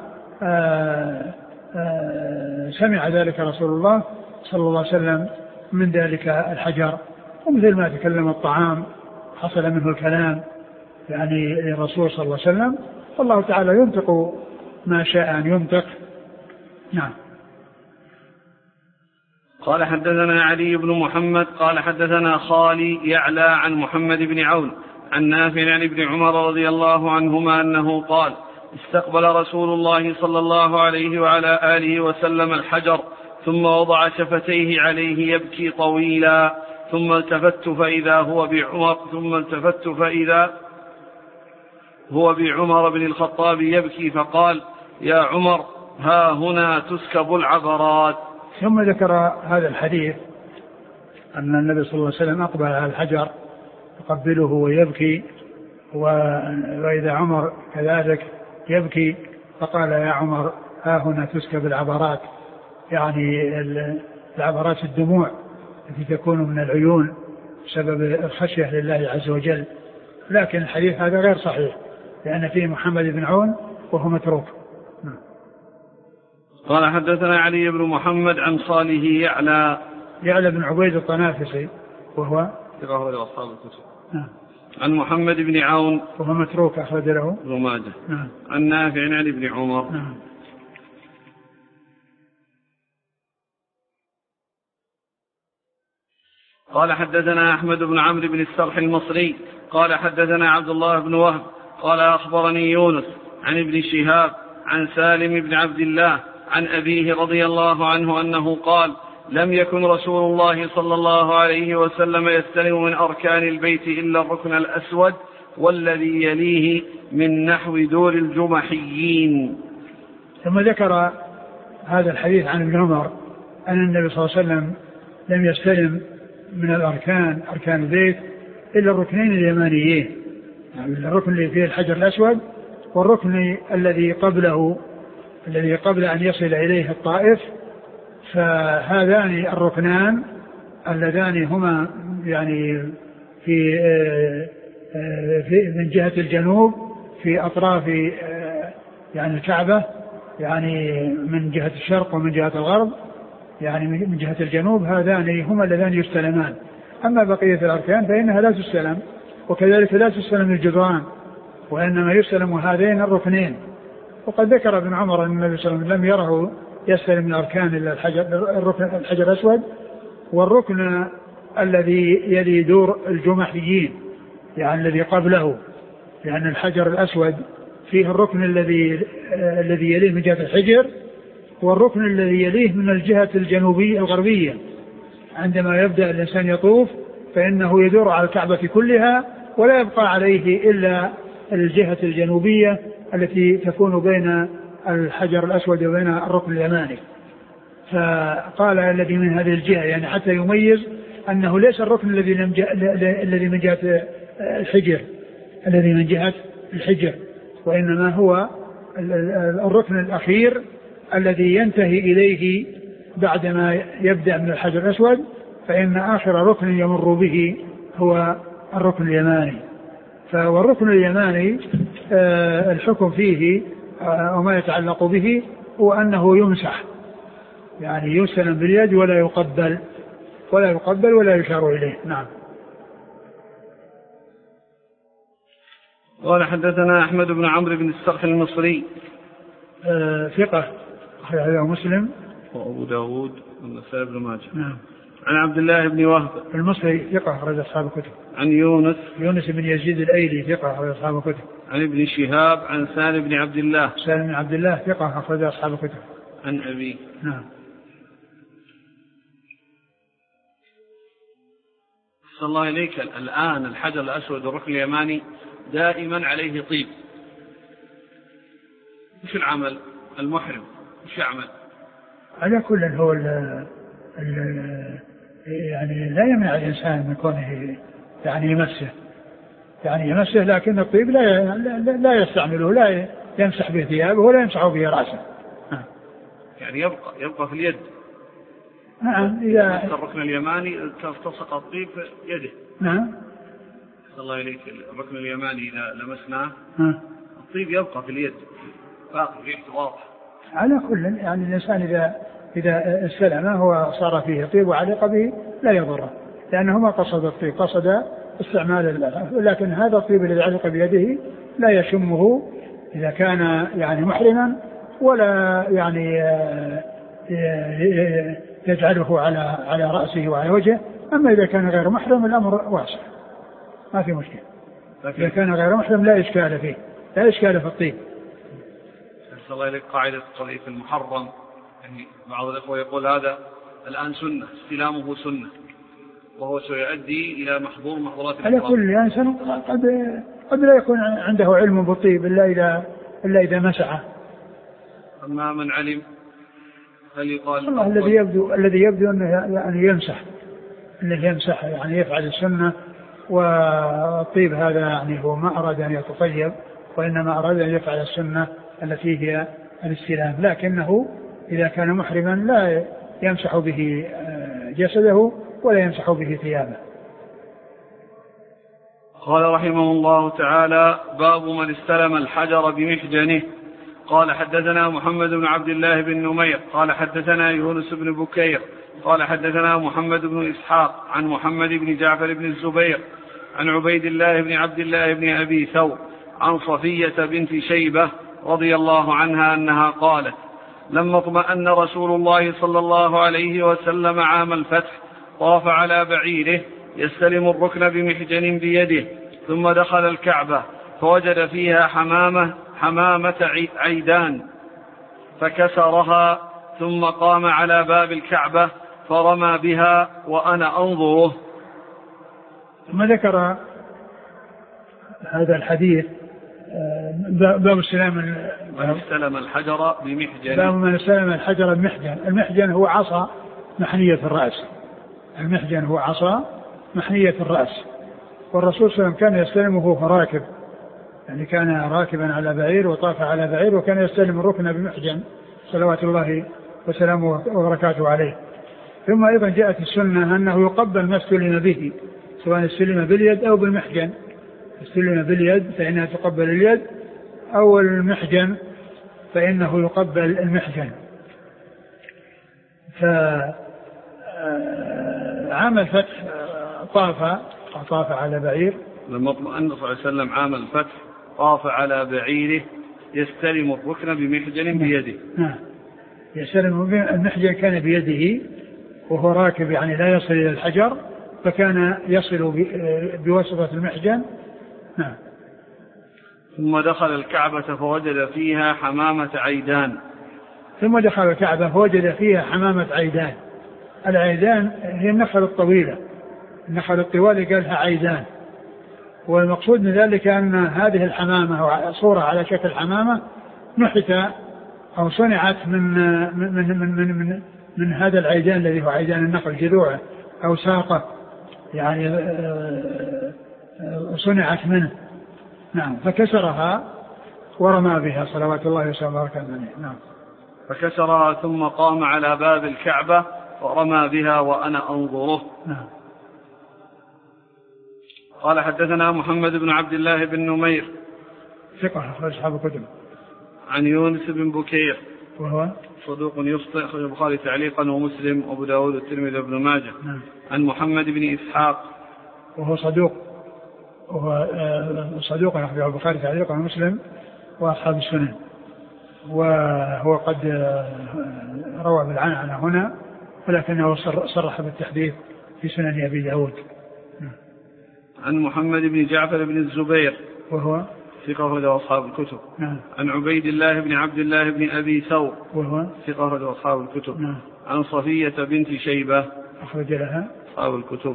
سمع ذلك رسول الله صلى الله عليه وسلم من ذلك الحجر، ومثل ما تكلم الطعام حصل منه الكلام يعني للرسول صلى الله عليه وسلم، والله تعالى ينطق ما شاء أن ينطق. نعم. قال حدثنا علي بن محمد قال حدثنا خالي يعلى عن محمد بن عون عن نافع عن ابن عمر رضي الله عنهما أنه قال استقبل رسول الله صلى الله عليه وعلى آله وسلم الحجر ثم وضع شفتيه عليه يبكي طويلا، ثم التفت فإذا هو بعمر بن الخطاب يبكي فقال يا عمر ها هنا تسكب العبرات. ثم ذكر هذا الحديث أن النبي صلى الله عليه وسلم أقبل على الحجر يقبله ويبكي، وإذا عمر كذلك يبكي، فقال يا عمر ها هنا تسكب العبرات، يعني العبرات الدموع التي تكون من العيون بسبب الخشية لله عز وجل. لكن الحديث هذا غير صحيح لأن فيه محمد بن عون وهو متروك. قال حدثنا علي بن محمد عن صالح يعلى بن عبيد الطنافسي وهو أخرج أصحاب الكتب. عن محمد بن عون وهو متروك أخرج له ابن ماجه. عن نافع عن ابن عمر. قال حدثنا أحمد بن عمرو بن السرح المصري قال حدثنا عبد الله بن وهب قال أخبرني يونس عن ابن شهاب عن سالم بن عبد الله عن أبيه رضي الله عنه أنه قال لم يكن رسول الله صلى الله عليه وسلم يستلم من أركان البيت إلا الركن الأسود والذي يليه من نحو دور الجمحيين. ثم ذكر هذا الحديث عن ابن عمر أن النبي صلى الله عليه وسلم لم يستلم من الأركان أركان البيت إلا الركنين اليمانيين، يعني الركن اللي فيه الحجر الأسود والركن الذي قبل أن يصل إليه الطائف، فهذان الركنان اللذان هما يعني في من جهة الجنوب في أطراف يعني الكعبة، يعني من جهة الشرق ومن جهة الغرب، يعني من جهة الجنوب، هذان هما اللذان يستلمان. أما بقية الأركان فإنها لا تستلم، وكذلك لا تستلم الجدران، وإنما يستلم هذين الركنين. وقد ذكر ابن عمر أن النبي صلى الله عليه وسلم لم يره يستلم من الأركان إلا الحجر الأسود والركن الذي يلي دور الجمحيين، يعني الذي قبله، لأن الحجر الأسود فيه الركن الذي يليه من جهة الحجر، والركن الذي يليه من الجهة الجنوبية الغربية. عندما يبدأ الإنسان يطوف فإنه يدور على الكعبة كلها ولا يبقى عليه إلا الجهة الجنوبية التي تكون بين الحجر الأسود وبين الركن اليماني. فقال الذي من هذه الجهة، يعني حتى يميز أنه ليس الركن الذي من جهة الحجر وإنما هو الركن الأخير الذي ينتهي إليه بعدما يبدأ من الحجر الأسود، فإن آخر ركن يمر به هو الركن اليماني. والركن اليماني الحكم فيه وما يتعلق به هو أنه يمسح، يعني يستلم باليد ولا يقبل ولا يشار إليه. نعم. قال حدثنا أحمد بن عمرو بن السرح المصري ثقة أخرجه مسلم وأبو داود والنسائي بن ماجه. نعم. عن عبد الله بن وهب المصري ثقة أخرج أصحاب الكتب. عن يونس بن يزيد الأيلي ثقة أخرج أصحاب الكتب. عن ابن شهاب عن سالم بن عبد الله ثقة أخرج أصحاب الكتب. عن أبي. نعم. صلى الله إليك، الآن الحجر الأسود والركن اليماني دائما عليه طيب، وش العمل؟ المحرم وش يعمل؟ على كل هو يعني لا يمنع الإنسان من كونه يعني يمسه، لكن الطيب لا يستعمله، لا يمسح به ثيابه ولا يمسح به رأسه. يعني يبقى في اليد. نعم إذا الركن اليماني تلصق الطيب في يده. نعم. الله إليك الركن اليماني إذا لمسناه الطيب يبقى في اليد باقي ريحته واضح. على كل يعني الإنسان إذا استلمه وصار فيه طيب وعلق به لا يضره، لأنه ما قصد الطيب، قصد استعمال الله. لكن هذا الطيب الذي علق بيده لا يشمه إذا كان يعني محرما، ولا يعني يجعله على رأسه وعلى وجهه. أما إذا كان غير محرم الأمر واسع ما في مشكلة. إذا كان غير محرم لا إشكال فيه، لا إشكال في الطيب. أحسن الله إليك قاعدة الطريق المحرم، يعني بعض الأخوة يقول هذا الآن سنة، استلامه سنة وهو سيؤدي إلى محظورات الإحرام. على كل إنسان قد لا يكون عنده علم بالطيب إلا إذا مسعه. أما من علم هل يقال الله الذي يبدو أنه يعني يمسح يعني يفعل السنة، والطيب هذا يعني هو ما أراد أن يتطيب، وإنما أراد أن يفعل السنة التي هي الاستلام. لكنه إذا كان محرما لا يمسح به جسده ولا يمسح به ثيابه. قال رحمه الله تعالى: باب من استلم الحجر بمحجنه. قال حدثنا محمد بن عبد الله بن نمير قال حدثنا يونس بن بكير قال حدثنا محمد بن إسحاق عن محمد بن جعفر بن الزبير عن عبيد الله بن عبد الله بن أبي ثور عن صفية بنت شيبة رضي الله عنها أنها قالت: لما اطمأن رسول الله صلى الله عليه وسلم عام الفتح طاف على بعيره يستلم الركن بمحجن بيده، ثم دخل الكعبة فوجد فيها حمامة عيدان فكسرها، ثم قام على باب الكعبة فرمى بها وأنا أنظره. ثم ذكر هذا الحديث باب استلم الحجر بمحجن. باب من استلم الحجر بمحجن. المحجن هو عصا محنية الرأس. المحجن هو عصا محنية الرأس. والرسول صلى الله عليه وسلم كان يستلمه فراكب، يعني كان راكبا على بعير وطاف على بعير وكان يستلم الركن بمحجن صلوات الله وسلامه وبركاته عليه. ثم أيضا جاءت السنة أنه يقبل ما استلم به، سواء استلم باليد أو بالمحجن. استلم باليد فإنها تقبل اليد، أو المحجن فإنه يقبل المحجن. فعام الفتح طاف على بعير. لما اطمأن صلى الله عليه وسلم عام الفتح طاف على بعيره يستلم الركن بمحجن بيده. يستلم المحجن كان بيده وهو راكب، يعني لا يصل إلى الحجر، فكان يصل بواسطة المحجن. ثم دخل الكعبة فوجد فيها حمامة عيدان. ثم دخل الكعبة فوجد فيها حمامة عيدان. العيدان هي النخل الطويلة، النخل الطوال قالها عيدان. والمقصود من ذلك أن هذه الحمامة صورة على شكل حمامة نحت أو صنعت من هذا العيدان الذي هو عيدان النخل، جذوعه أو ساقه، يعني صنعت منه. فكسرها ورمى بها صلوات الله وسلامه عليه. فكسرها ثم قام على باب الكعبة ورمى بها وأنا أنظره. قال حدثنا محمد بن عبد الله بن نمير ثقة أخرج أصحاب الكتب. عن يونس بن بكير وهو صدوق يخطئ، أخرج البخاري تعليقا ومسلم وأبو داود والترمذي وابن ماجه. عن محمد بن إسحاق وهو صدوق أخرج البخاري تعليقا ومسلم وأصحاب السنن، وهو قد روى بالعنعنة هنا، ولكنه صرح بالتحديث في سنن أبي داود. عن محمد بن جعفر بن الزبير وهو ثقة أخرج أصحاب الكتب. عن عبيد الله بن عبد الله بن أبي ثور وهو ثقة أخرج أصحاب الكتب. عن صفية بنت شيبة أخرج لها أصحاب الكتب.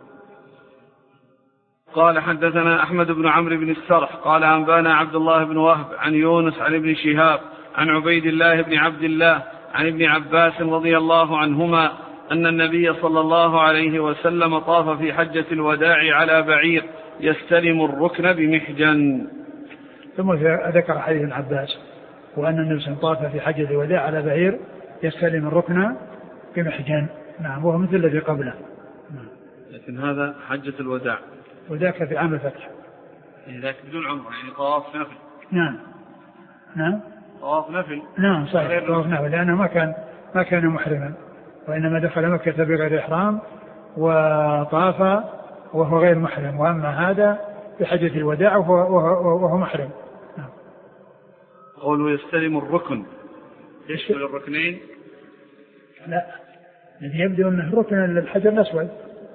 قال حدثنا أحمد بن عمرو بن السرح قال أنبانا عبد الله بن وهب عن يونس عن ابن شهاب عن عبيد الله بن عبد الله عن ابن عباس رضي الله عنهما أن النبي صلى الله عليه وسلم طاف في حجة الوداع على بعير يستلم الركن بمحجن. ثم ذكر حديث ابن عباس وأن النبي صلى الله عليه وسلم طاف في حجة الوداع على بعير يستلم الركن بمحجن. نعم وهو مثل الذي قبله. لكن هذا حجة الوداع وذاك في عام الفتح. ذاك بدون عمره يعني طواف نفل. نعم نعم طواف نفل. نعم صحيح طواف نفل لأنه ما كان محرما وإنما دخل مكة بغير إحرام وطاف وهو غير محرم. وأما هذا بحجة الوداع وهو محرم. نعم. قوله يستلم الركن يشمل الركنين؟ لا الذي يبدو أنه ركن الحجر الأسود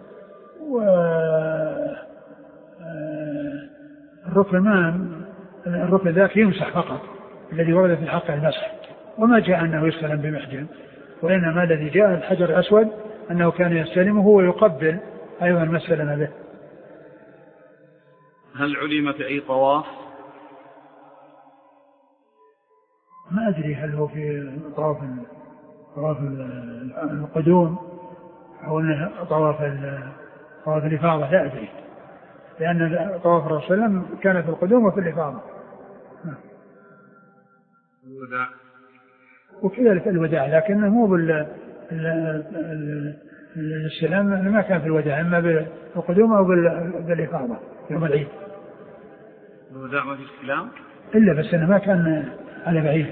الركن ذاك يمسح فقط الذي ورد في حق المسح وما جاء أنه يستلم بمحجن وإنما الذي جاء الحجر الأسود أنه كان يستلمه ويقبل أيضا ما استلم به. هل علم في أي طواف؟ ما أدري هل هو في طواف القدوم أو أنه طواف الإفاضة لا أدري لأن طواف الرسول صلى الله عليه وسلم كان في القدوم وفي الإفاضة. الوداع وكذلك الوداع لكنه مو السلام ما كان في الوداع إما بالقدوم أو بالإفاضة يوم العيد. الوداع ما في استلام إلا بس أنه ما كان على بعيد.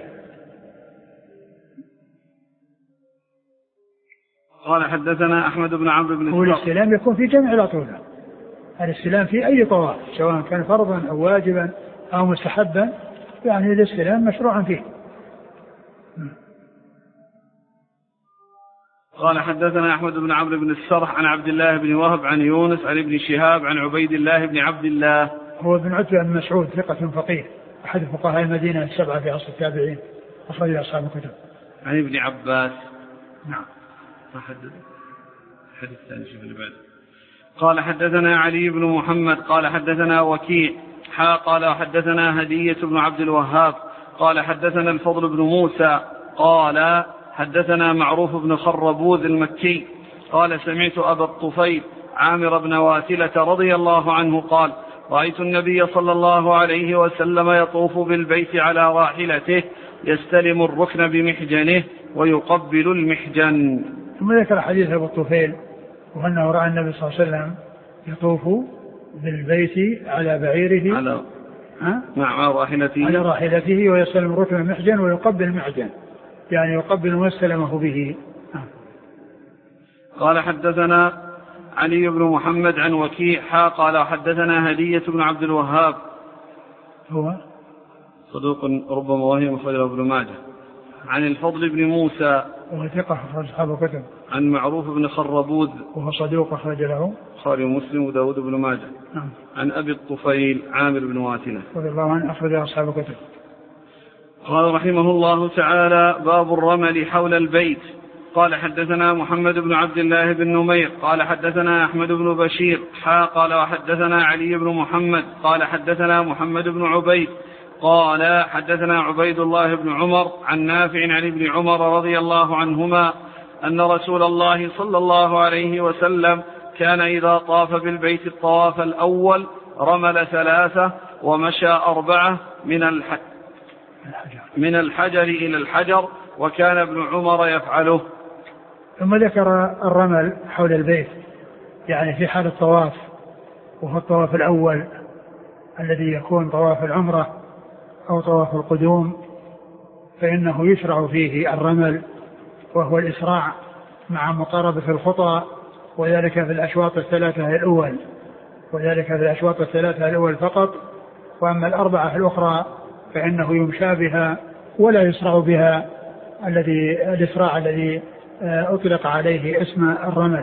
قال حدثنا أحمد بن عمرو بن والاستلام يكون في جميع الأطوفة. الاستلام في أي طواف سواء كان فرضا أو واجبا أو مستحبا يعني الاستلام مشروعا فيه. قال حدثنا أحمد بن عمرو بن السرح عن عبد الله بن وهب عن يونس عن ابن شهاب عن عبيد الله بن عبد الله هو ابن عتبة بن مسعود ثقة فقيه أحد فقهاء المدينة السبعة في عصر التابعين أخرج أصحاب الكتب. عن ابن عباس. نعم. الحديث الثاني شوف اللي بعده. قال حدثنا علي بن محمد قال حدثنا وكيع قال حدثنا هدية بن عبد الوهاب قال حدثنا الفضل بن موسى قال حدثنا معروف بن خربوذ المكي قال سمعت أبا الطفيل عامر بن واسلة رضي الله عنه قال رأيت النبي صلى الله عليه وسلم يطوف بالبيت على راحلته يستلم الركن بمحجنه ويقبل المحجن. ثم ذكر حديث أبو الطفيل وأنه رأى النبي صلى الله عليه وسلم يطوف بالبيت على بعيره على راحلته ويستلم الركن بمحجن ويقبل المحجن يعني يقبل ما استلمه به. قال حدثنا علي بن محمد عن وكيع قال حدثنا هدية بن عبد الوهاب هو صدوق ربما وهم أخرجه ابن ماجه عن الفضل بن موسى وهو ثقة أخرج أصحاب الكتب عن معروف بن خربوذ وهو صدوق أخرج له البخاري ومسلم وداود بن ماجه. عن أبي الطفيل عامر بن واسلة رضي الله عنه أخرج أصحاب الكتب. قال رحمه الله تعالى باب الرمل حول البيت. قال حدثنا محمد بن عبد الله بن نمير قال حدثنا أحمد بن بشير قال وحدثنا علي بن محمد قال حدثنا محمد بن عبيد قال حدثنا عبيد الله بن عمر عن نافع عن ابن عمر رضي الله عنهما أن رسول الله صلى الله عليه وسلم كان إذا طاف بالبيت الطواف الأول رمل 3 ومشى 4 من الحجر إلى الحجر وكان ابن عمر يفعله. ثم ذكر الرمل حول البيت يعني في حال الطواف وهو الطواف الأول الذي يكون طواف العمرة أو طواف القدوم فإنه يشرع فيه الرمل وهو الإسراع مع مقاربة الخطى وذلك في الأشواط الثلاثة الأول فقط وأما الأربعة الأخرى فإنه يمشى بها ولا يسرع بها الإسراع الذي أطلق عليه اسم الرمل.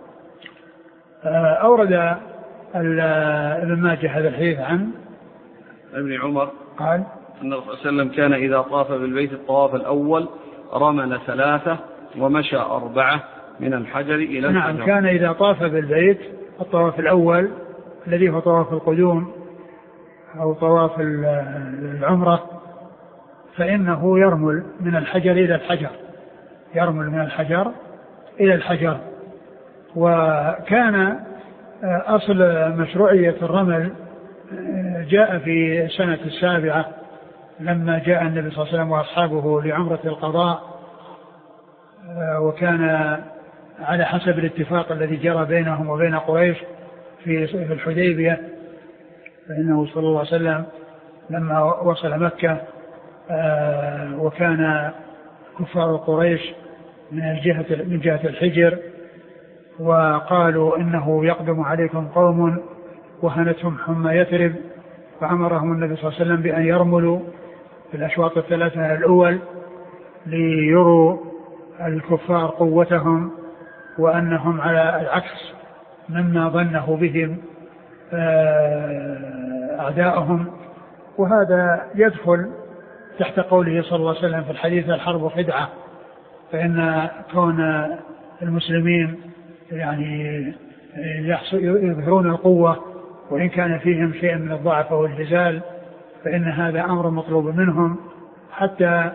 أورد ابن ماجه هذا الحديث عن ابن عمر قال أن الرسول صلى الله عليه وسلم كان إذا طاف بالبيت الطواف الأول رمل 3 ومشى 4 من الحجر إلى الحجر. نعم كان إذا طاف بالبيت الطواف الأول الذي هو طواف القدوم أو طواف العمرة فإنه يرمل من الحجر إلى الحجر وكان أصل مشروعية الرمل جاء في سنة 7 لما جاء النبي صلى الله عليه وسلم وأصحابه لعمرة القضاء وكان على حسب الاتفاق الذي جرى بينهم وبين قريش في الحديبية، فإنه صلى الله عليه وسلم لما وصل مكة وكان كفار قريش من جهة الحجر، وقالوا إنه يقدم عليكم قوم وهنتهم حمى يثرب، فأمرهم النبي صلى الله عليه وسلم بأن يرملوا في الأشواط الثلاثة الأول ليروا الكفار قوتهم وأنهم على العكس مما ظنه بهم أعداءهم. وهذا يدخل تحت قوله صلى الله عليه وسلم في الحديث: الحرب خدعة. فإن كون المسلمين يعني يظهرون القوة وإن كان فيهم شيء من الضعف والهزال، فإن هذا أمر مطلوب منهم حتى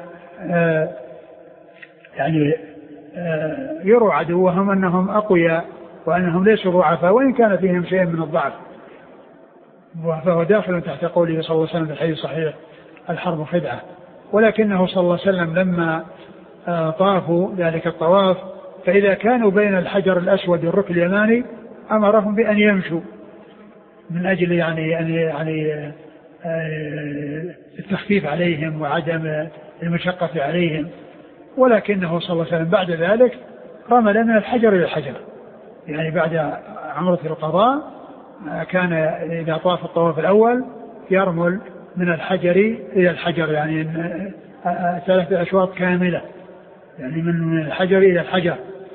يعني يروا عدوهم أنهم أقوياء وأنهم ليسوا ضعفاء وإن كان فيهم شيء من الضعف. فهو داخل تحت قوله صلى الله عليه وسلم في الحديث الصحيح: الحرب خدعة. ولكنه صلى الله عليه وسلم لما طافوا ذلك الطواف، فإذا كانوا بين الحجر الأسود والركن اليماني أمرهم بأن يمشوا من أجل يعني التخفيف عليهم وعدم المشقة عليهم. ولكنه صلى الله عليه وسلم بعد ذلك رمل من الحجر إلى الحجر، يعني بعد عمرة القضاء كان إذا طاف الطواف الأول يرمل من الحجر إلى الحجر، يعني 3 أشواط كاملة، يعني من الحجر إلى الحجر.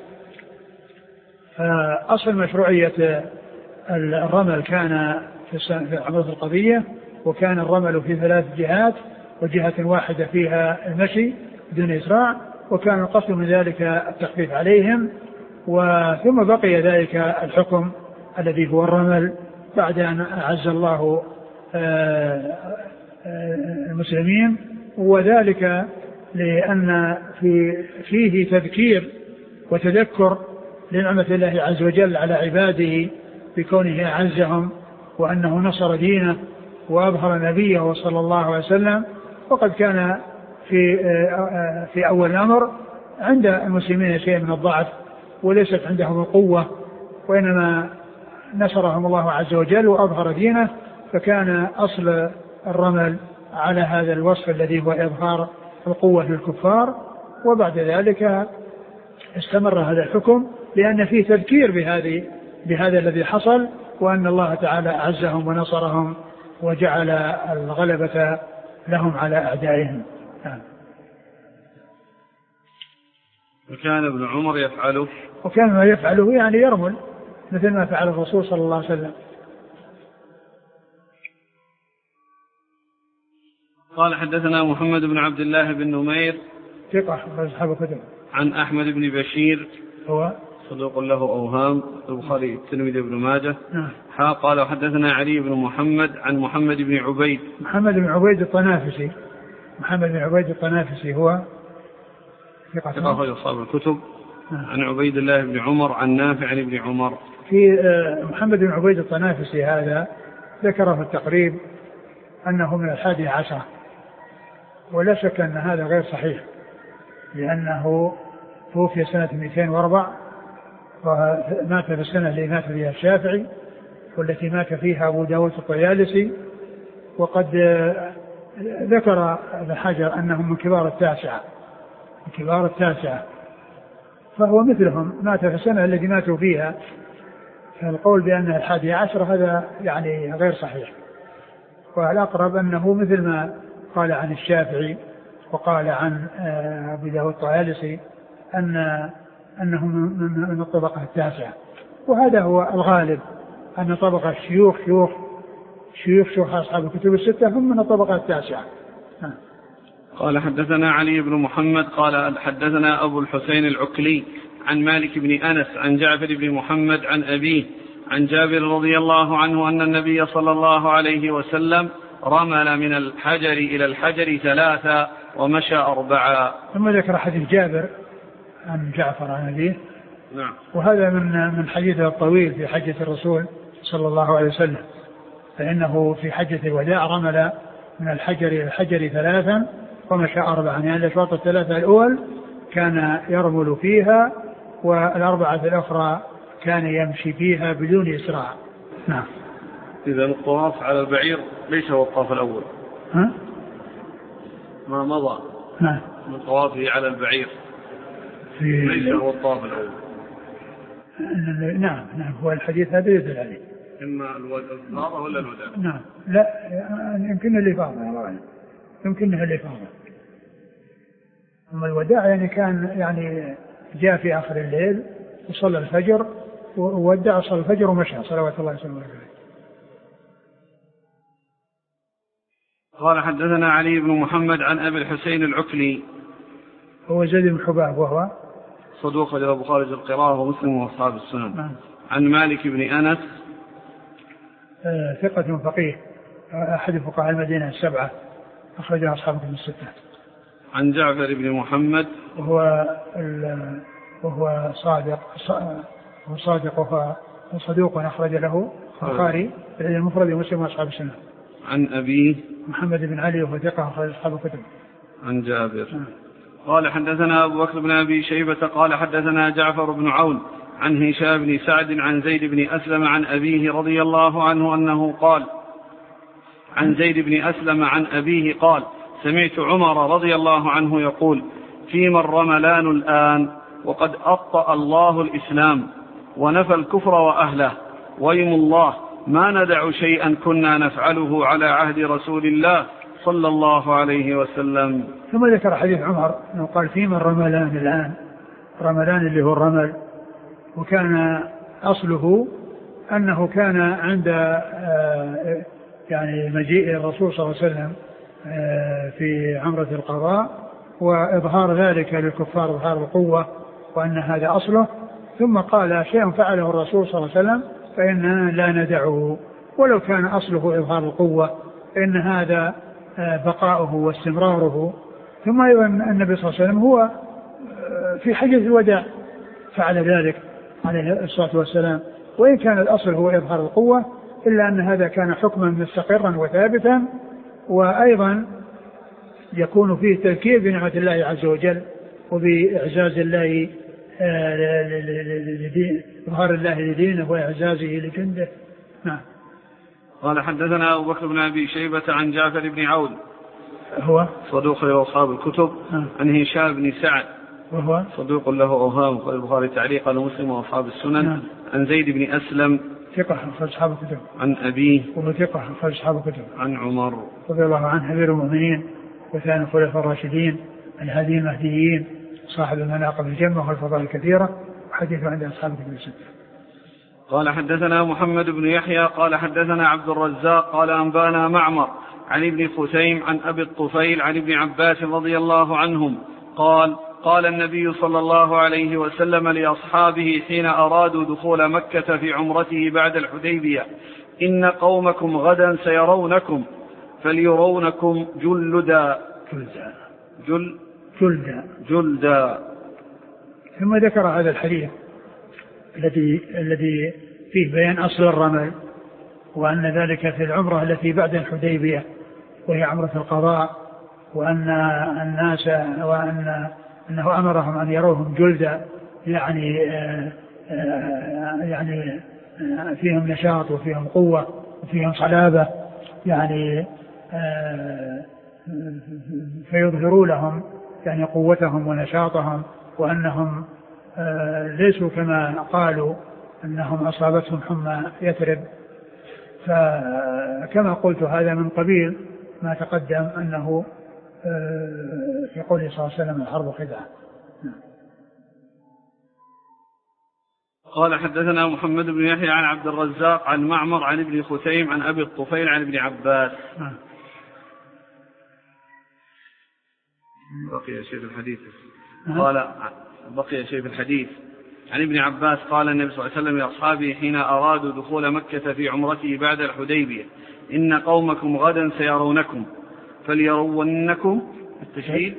فأصل مشروعية الرمل كان في عمرة القضية، وكان الرمل في 3 جهات، وجهة واحدة فيها المشي بدون إسراع، وكان القصد من ذلك التخفيف عليهم. ثم بقي ذلك الحكم الذي هو الرمل بعد أن أعز الله المسلمين، وذلك لأن فيه تذكير وتذكر لنعمة الله عز وجل على عباده بكونه أعزهم وأنه نصر دينه وأظهر نبيه صلى الله عليه وسلم. وقد كان في أول الأمر عند المسلمين شيء من الضعف وليست عندهم القوة، وإنما نصرهم الله عز وجل وأظهر دينه، فكان أصل الرمل على هذا الوصف الذي هو إظهار القوة للكفار. وبعد ذلك استمر هذا الحكم لأن فيه تذكير بهذا الذي حصل، وأن الله تعالى أعزهم ونصرهم وجعل الغلبة لهم على أعدائهم. وكان ابن عمر يفعله، وكان ما يفعله يعني يرمل مثل ما فعل الرسول صلى الله عليه وسلم. قال: حدثنا محمد بن عبد الله بن نمير ثقة أصحاب الكتب. عن أحمد بن بشير هو صدوق له أوهام، البخاري الترمذي بن ماجه. قال: وحدثنا علي بن محمد عن محمد بن عبيد. محمد بن عبيد الطنافسي. محمد بن عبيد الطنافسي هو ثقة أخرج أصحاب الكتب. عن عبيد الله بن عمر عن نافع عن ابن عمر. في محمد بن عبيد الطنافسي هذا ذكر في التقريب أنه من 11، ولا شك أن هذا غير صحيح، لأنه توفي سنة 204 ومات في السنة اللي مات فيها الشافعي والتي مات فيها أبو داود الطيالسي. وقد ذكر ابن حجر أنهم من كبار التاسعة، فهو مثلهم مات في السنة التي ماتوا فيها، فالقول بأنها 11 هذا يعني غير صحيح. والأقرب أنه مثل ما قال عن الشافعي وقال عن أبو داود الطيالسي أنهم من الطبقة التاسعة، وهذا هو الغالب، أن طبقة شيوخ أصحاب الكتب الستة هم من الطبقة التاسعة. قال: حدثنا علي بن محمد قال: حدثنا أبو الحسين العكلي عن مالك بن أنس عن جعفر بن محمد عن أبيه عن جابر رضي الله عنه أن النبي صلى الله عليه وسلم رمل من الحجر إلى الحجر 3 ومشى 4. ثم ذكر حديث جابر عن جعفر عن أبيه. نعم. وهذا من حديثه الطويل في حجة الرسول صلى الله عليه وسلم، فإنه في حجة الوداع رمل من الحجر إلى الحجر 3 ومشى 4، يعني الأشواط 3 الأول كان يرمل فيها، والأربعة الأخرى كان يمشي فيها بدون إسراع. نعم. إذا الطواف على البعير ليس هو الطواف الأول. ها؟ ما مضى نعم. من طوافه على البعير ليس هو الطواف الأول. نعم هو الحديث هذا يدل عليه. إما الإفاضة ولا الوداع؟ نعم. لا يمكن الإفاضة، يمكنها الإفاضة. أما الوداع يعني كان يعني جاء في آخر الليل وصلى الفجر وودع، صلى الفجر ومشى صلوات الله وسلامه عليه. قال حدثنا علي بن محمد عن أبي الحسين العكلي هو زيد بن حباب وهو صدوق أخرجه البخاري في القراءة ومسلم وأصحاب السنن. نعم. عن مالك بن أنس ثقة فقيه أحد فقهاء المدينة السبعة أخرجها أصحاب الكتب الستة. عن جعفر بن محمد وهو صادق وهو صدوق أخرج له البخاري في المفرد ومسلم وأصحاب السنن. عن أبيه محمد بن علي وهو ثقة أخرج أصحاب الكتب. عن جابر. قال حدثنا أبو بكر بن أبي شيبة قال حدثنا جعفر بن عون عن هشام بن سعد عن زيد بن أسلم عن أبيه رضي الله عنه أنه قال عن زيد بن أسلم عن أبيه قال سمعت عمر رضي الله عنه يقول فيما الرملان الآن وقد أبطأ الله الإسلام ونفى الكفر وأهله ويم الله ما ندع شيئا كنا نفعله على عهد رسول الله صلى الله عليه وسلم. ثم ذكر حديث عمر أنه قال فيما الرملان الآن، رملان اللي هو الرمل، وكان أصله أنه كان عند يعني مجيء الرسول صلى الله عليه وسلم في عمرة القضاء وإظهار ذلك للكفار إظهار القوة وأن هذا أصله، ثم قال شيء فعله الرسول صلى الله عليه وسلم فإننا لا ندعه ولو كان أصله إظهار القوة، فإن هذا بقاؤه واستمراره. ثم أيضا النبي صلى الله عليه وسلم هو في حجة الوداع فعل ذلك عليه الصلاة والسلام، وإن كان الأصل هو إظهار القوة إلا أن هذا كان حكما مستقرا وثابتا، وأيضا يكون فيه تذكير بنعمة الله عز وجل وبإعزاز الله إظهار الله لدينه وإعزازه لجنده. نعم. قال حدثنا أبو بكر بن أبي شيبة عن جعفر بن عون هو صدوق له أصحاب الكتب. عن هشام بن سعد وهو صدوق له أوهام قال البخاري تعليقا ومسلم وأصحاب السنن. عن زيد بن أسلم ثقة أخرج أصحاب الكتب. عن أبيه وهو ثقة أخرج أصحاب الكتب. عن عمر رضي الله عنه أمير المؤمنين وثاني الخلفاء الراشدين الهادي المهديين صاحب المناقب الجمة والفضائل الكثيرة، وحديثه عند أصحاب الكتب الستة. قال حدثنا محمد بن يحيى قال حدثنا عبد الرزاق قال أنبانا معمر عن ابن خثيم عن أبي الطفيل عن ابن عباس رضي الله عنهم قال قال النبي صلى الله عليه وسلم لأصحابه حين أرادوا دخول مكة في عمرته بعد الحديبية إن قومكم غدا سيرونكم فليرونكم جلدا. ثم ذكر هذا الحديث الذي فيه بيان أصل الرمل، وأن ذلك في العمرة التي بعد الحديبية وهي عمرة القضاء، وأن الناس أنه أمرهم أن يروهم جلدا يعني فيهم نشاط وفيهم قوة وفيهم صلابة، يعني فيظهروا لهم يعني قوتهم ونشاطهم، وأنهم ليسوا كما قالوا أنهم أصابتهم حمى يثرب. فكما قلت هذا من قبيل ما تقدم أنه في قوله صلى الله عليه وسلم الحرب خدعة. قال حدثنا محمد بن يحيى عن عبد الرزاق عن معمر عن ابن خثيم عن أبي الطفيل عن ابن عباس. بقي شيء في الحديث. قال بقي شيء في الحديث عن ابن عباس قال النبي صلى الله عليه وسلم لأصحابه حين أرادوا دخول مكة في عمرته بعد الحديبية إن قومكم غدا سيرونكم فليرونكم التشهيد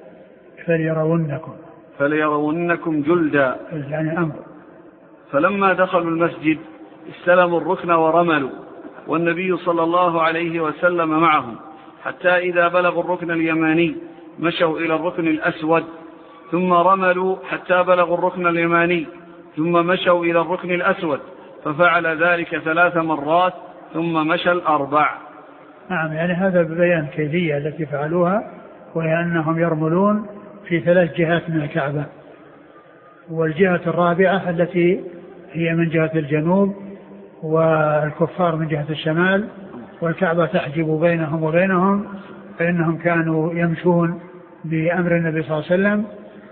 فليرونكم جلدا يعني أمر. فلما دخلوا المسجد استلموا الركن ورملوا والنبي صلى الله عليه وسلم معهم حتى إذا بلغوا الركن اليماني مشوا إلى الركن الأسود ثم رملوا حتى بلغوا الركن اليماني ثم مشوا إلى الركن الأسود ففعل ذلك 3 مرات ثم مشى 4. نعم، يعني هذا ببيان كيفية التي فعلوها، وهي أنهم يرملون في 3 جهات من الكعبة، والجهة الرابعة التي هي من جهة الجنوب والكفار من جهة الشمال، والكعبة تحجب بينهم وبينهم، فإنهم كانوا يمشون بأمر النبي صلى الله عليه وسلم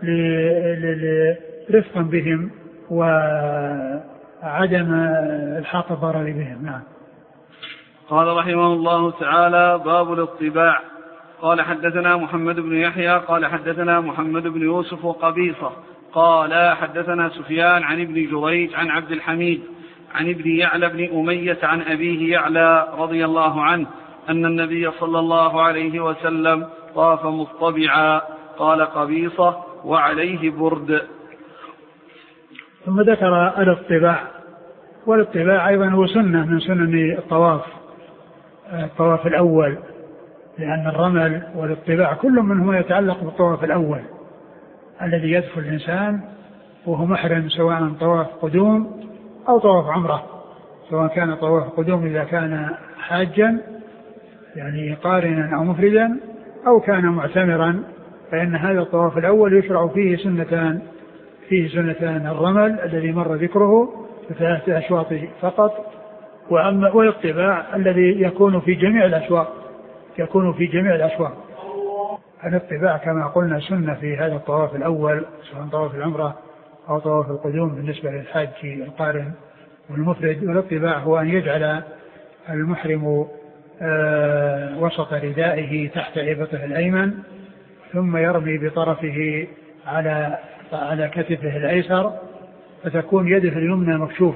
رفقا بهم وعدم الحاق الضرر بهم. نعم. قال رحمه الله تعالى: باب الاطباع. قال حدثنا محمد بن يحيى قال حدثنا محمد بن يوسف وقبيصة قال حدثنا سفيان عن ابن جريج عن عبد الحميد عن ابن يعلى بن أمية عن أبيه يعلى رضي الله عنه أن النبي صلى الله عليه وسلم طاف مصطبعا. قال قبيصة: وعليه برد. ثم ذكر الاطباع، والاطباع أيضا هو سنة من سنن الطواف الأول، لأن الرمل والاطباع كل منهما يتعلق بالطواف الأول الذي يدخل الإنسان وهو محرم، سواء طواف قدوم أو طواف عمرة، سواء كان طواف قدوم إذا كان حاجا يعني قارنا أو مفردا، أو كان معتمرا، فإن هذا الطواف الأول يشرع فيه سنتان: الرمل الذي مر ذكره ب3 أشواط فقط، والاطباع الذي يكون في جميع الأشواط. الاطباع كما قلنا سنة في هذا الطواف الأول، سواء طواف العمرة أو طواف القدوم بالنسبة للحاج القارن والمفرد. والاطباع هو أن يجعل المحرم وسط ردائه تحت إبطه الأيمن، ثم يرمي بطرفه على كتفه الأيسر، فتكون يده اليمنى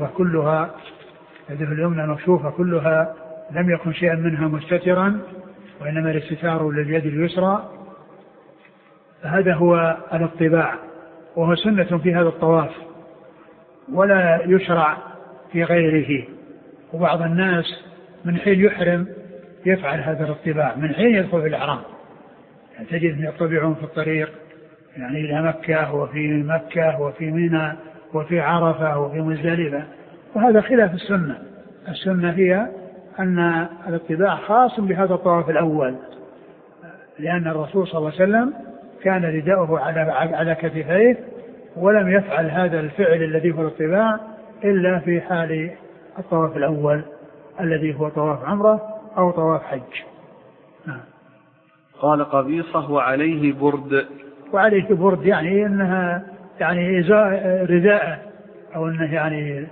مكشوفة كلها، لم يكن شيئا منها مستترا، وإنما الاستتار لليد اليسرى. هذا هو الاطباع، وهو سنة في هذا الطواف ولا يشرع في غيره. وبعض الناس من حين يحرم يفعل هذا الاطباع، من حين يدخل في الإحرام يعني تجد يطبعون في الطريق، يعني إلى مكة وفي مكة وفي منى وفي عرفة وفي مزدلفة، وهذا خلاف السنة. السنة هي أن الاطباع خاص بهذا الطواف الأول، لأن الرسول صلى الله عليه وسلم كان رداؤه على كتفيه، ولم يفعل هذا الفعل الذي هو الاطباع إلا في حال الطواف الأول الذي هو طواف عمرة أو طواف حج. قال قبيصة: وعليه برد. وعليه برد يعني أنها يعني رداء، أو أنه يعني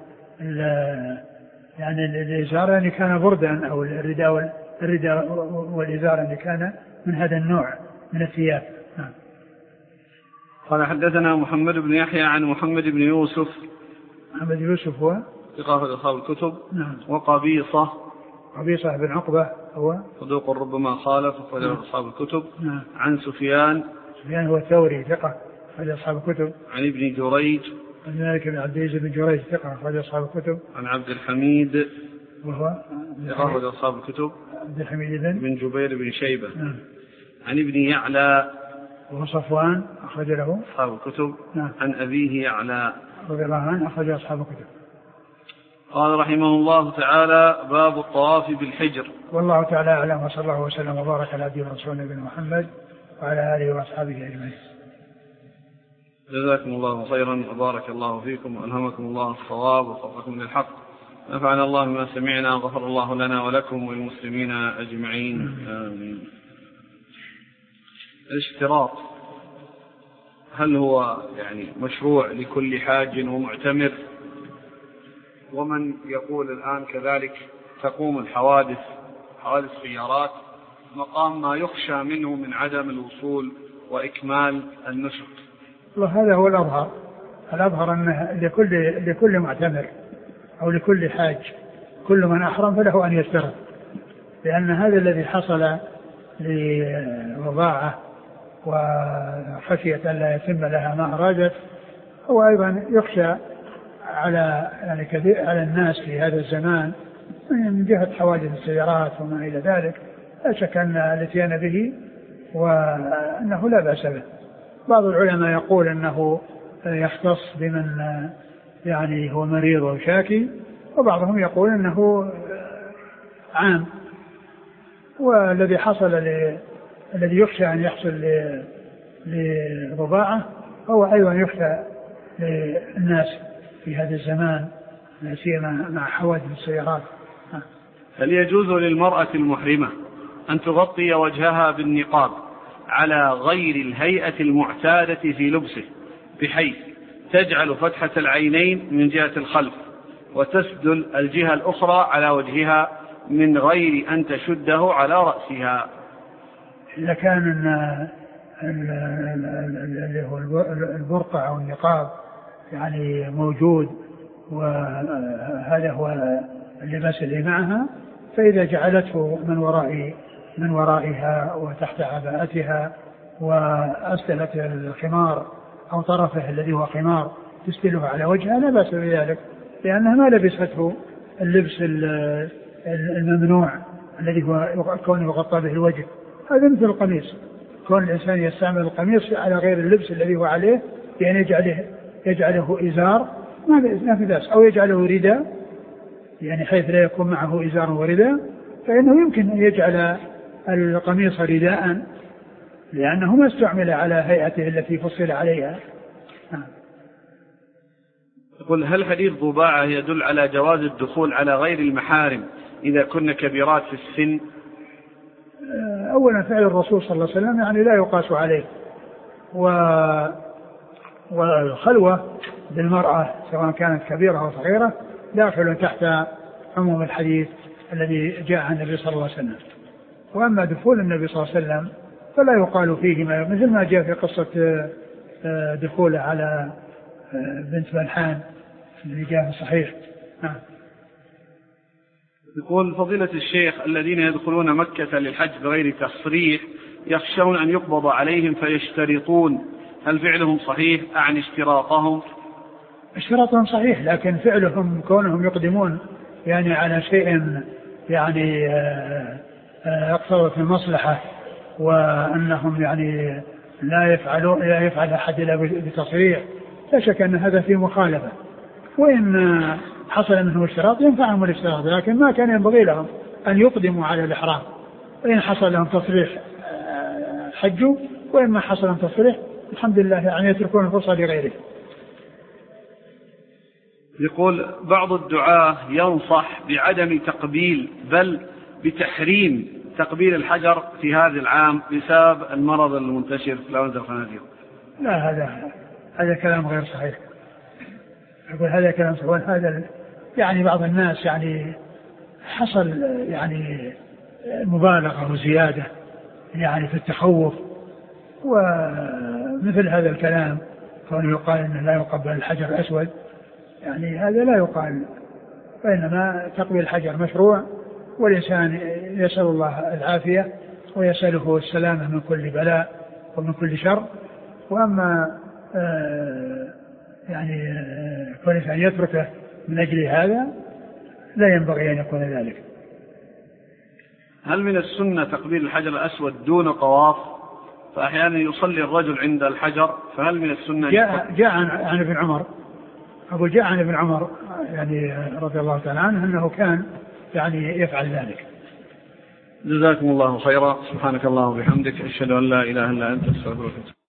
الإزار يعني كان بردا، أو الرداء والإزار يعني كان من هذا النوع من الثياب. قال حدثنا محمد بن يحيى عن محمد بن يوسف. محمد بن يوسف هو ثقة أصحاب الكتب. نعم. وقبيصة بن عقبة هو صدوق ربما خالف، أخرجه أصحاب الكتب. نعم. عن سفيان هو الثوري ثقة، أخرجه أصحاب الكتب. عن ابن جريج عن مالك بن عبد العزيز بن جريج ثقة، أخرجه أصحاب الكتب. عن عبد الحميد وهو أخرج أصحاب الكتب. عبد الحميد بن جبير بن شيبة. نعم. عن ابن يعلى وهو صفوان، أخرج له أصحاب الكتب. نعم. عن أبيه يعلى رضي الله عنه، أخرج أصحاب الكتب. قال رحمه الله تعالى: باب الطواف بالحجر. والله تعالى أعلم، وصلى الله وسلم وبارك على عبده ورسوله نبينا محمد وعلى آله وأصحابه أجمعين. جزاكم الله خيرا وبارك الله فيكم وألهمكم الله الصواب ووفقكم للحق. نفعنا الله بما سمعنا، غفر الله لنا ولكم وللمسلمين أجمعين، آمين. الاشتراط هل هو يعني مشروع لكل حاج ومعتمر؟ ومن يقول الآن كذلك تقوم الحوادث سيارات مقام ما يخشى منه من عدم الوصول وإكمال النسك؟ هذا هو الأظهر أنه لكل معتمر أو لكل حاج، كل من أحرم فله أن يشترط، لأن هذا الذي حصل لرضاعة وخشية أن لا يتم لها ما أرادت، هو أيضا يخشى على الناس في هذا الزمان من جهة حوادث السيارات وما إلى ذلك. لا شك أن الاتيان به وأنه لا بأس به، بعض العلماء يقول أنه يختص بمن يعني هو مريض وشاكي، وبعضهم يقول أنه عام. والذي حصل الذي يخشى أن يحصل لرضاعة هو أيضا يخشى للناس في هذا الزمان، لا سيما مع حوادث السيارات. هل يجوز للمرأة المحرمة أن تغطي وجهها بالنقاب على غير الهيئة المعتادة في لبسه، بحيث تجعل فتحة العينين من جهة الخلف وتسدل الجهة الأخرى على وجهها من غير أن تشده على رأسها؟ إذا كان البرقع أو النقاب يعني موجود وهذا هو اللباس اللي معها، فإذا جعلته من ورائها وتحت عباءتها وأسدلت الخمار أو طرفه الذي هو خمار تسدله على وجهها لا بأس بذلك، لأنها ما لبسته اللبس الممنوع الذي هو كونه يغطى به الوجه. هذا مثل القميص، كون الإنسان يستعمل القميص على غير اللبس الذي هو عليه، يعني يجعله إزار ما في بأس، أو يجعله رداء يعني حيث لا يكون معه إزار ورداء، فإنه يمكن أن يجعل القميص رداء لأنه ما استعمل على هيئته التي فصل عليها. يقول: هل حديث ضباعة يدل على جواز الدخول على غير المحارم إذا كن كبيرات في السن؟ أولا فعل الرسول صلى الله عليه وسلم يعني لا يقاس عليه، والخلوة بالمرأة سواء كانت كبيرة أو صغيرة داخل تحت عموم الحديث الذي جاء عن النبي صلى الله عليه وسلم. وأما دخول النبي صلى الله عليه وسلم فلا يقال فيه مثل ما جاء في قصة دخول على بنت ملحان اللي جاء في الصحيح. يقول: فضيلة الشيخ، الذين يدخلون مكة للحج بغير تصريح يخشون أن يقبض عليهم فيشترطون، هل فعلهم صحيح عن اشتراطهم؟ اشتراطهم صحيح، لكن فعلهم كونهم يقدمون يعني على شيء يعني يقصد في المصلحة، وأنهم يعني لا يفعل أحد إلا بتصريح، لا شك أن هذا في مخالفة. وإن حصل منهم اشتراط ينفعهم الاشتراط، لكن ما كان ينبغي لهم أن يقدموا على الإحرام. وإن حصل لهم تصريح حجوا، وإن ما حصل لهم تصريح الحمد لله يعني يتركون الفرصة لغيره. يقول: بعض الدعاة ينصح بعدم تقبيل بل بتحريم تقبيل الحجر في هذا العام بسبب المرض المنتشر في الأونزة الخنازير. لا، هذا كلام غير صحيح. أقول هذا كلام صحيح. هذا يعني بعض الناس يعني حصل يعني مبالغة وزيادة يعني في التخوف، ومثل هذا الكلام كونه يقال إنه لا يقبل الحجر الأسود، يعني هذا لا يقال، وإنما تقبيل الحجر مشروع، والإنسان يسأل الله العافية ويسأله السلامة من كل بلاء ومن كل شر. وأما يعني كل إنسان يتركه من أجل هذا لا ينبغي أن يكون ذلك. هل من السنة تقبيل الحجر الأسود دون طواف؟ فأحيانا يصلي الرجل عند الحجر، فهل من السنة؟ جاء عن ابن عمر، أقول جاء عن ابن عمر يعني رضي الله تعالى عنه أنه كان يعني يفعل ذلك. جزاكم الله خيرا. سبحانك اللهم وبحمدك، أشهد أن لا إله إلا أنت، أستغفرك.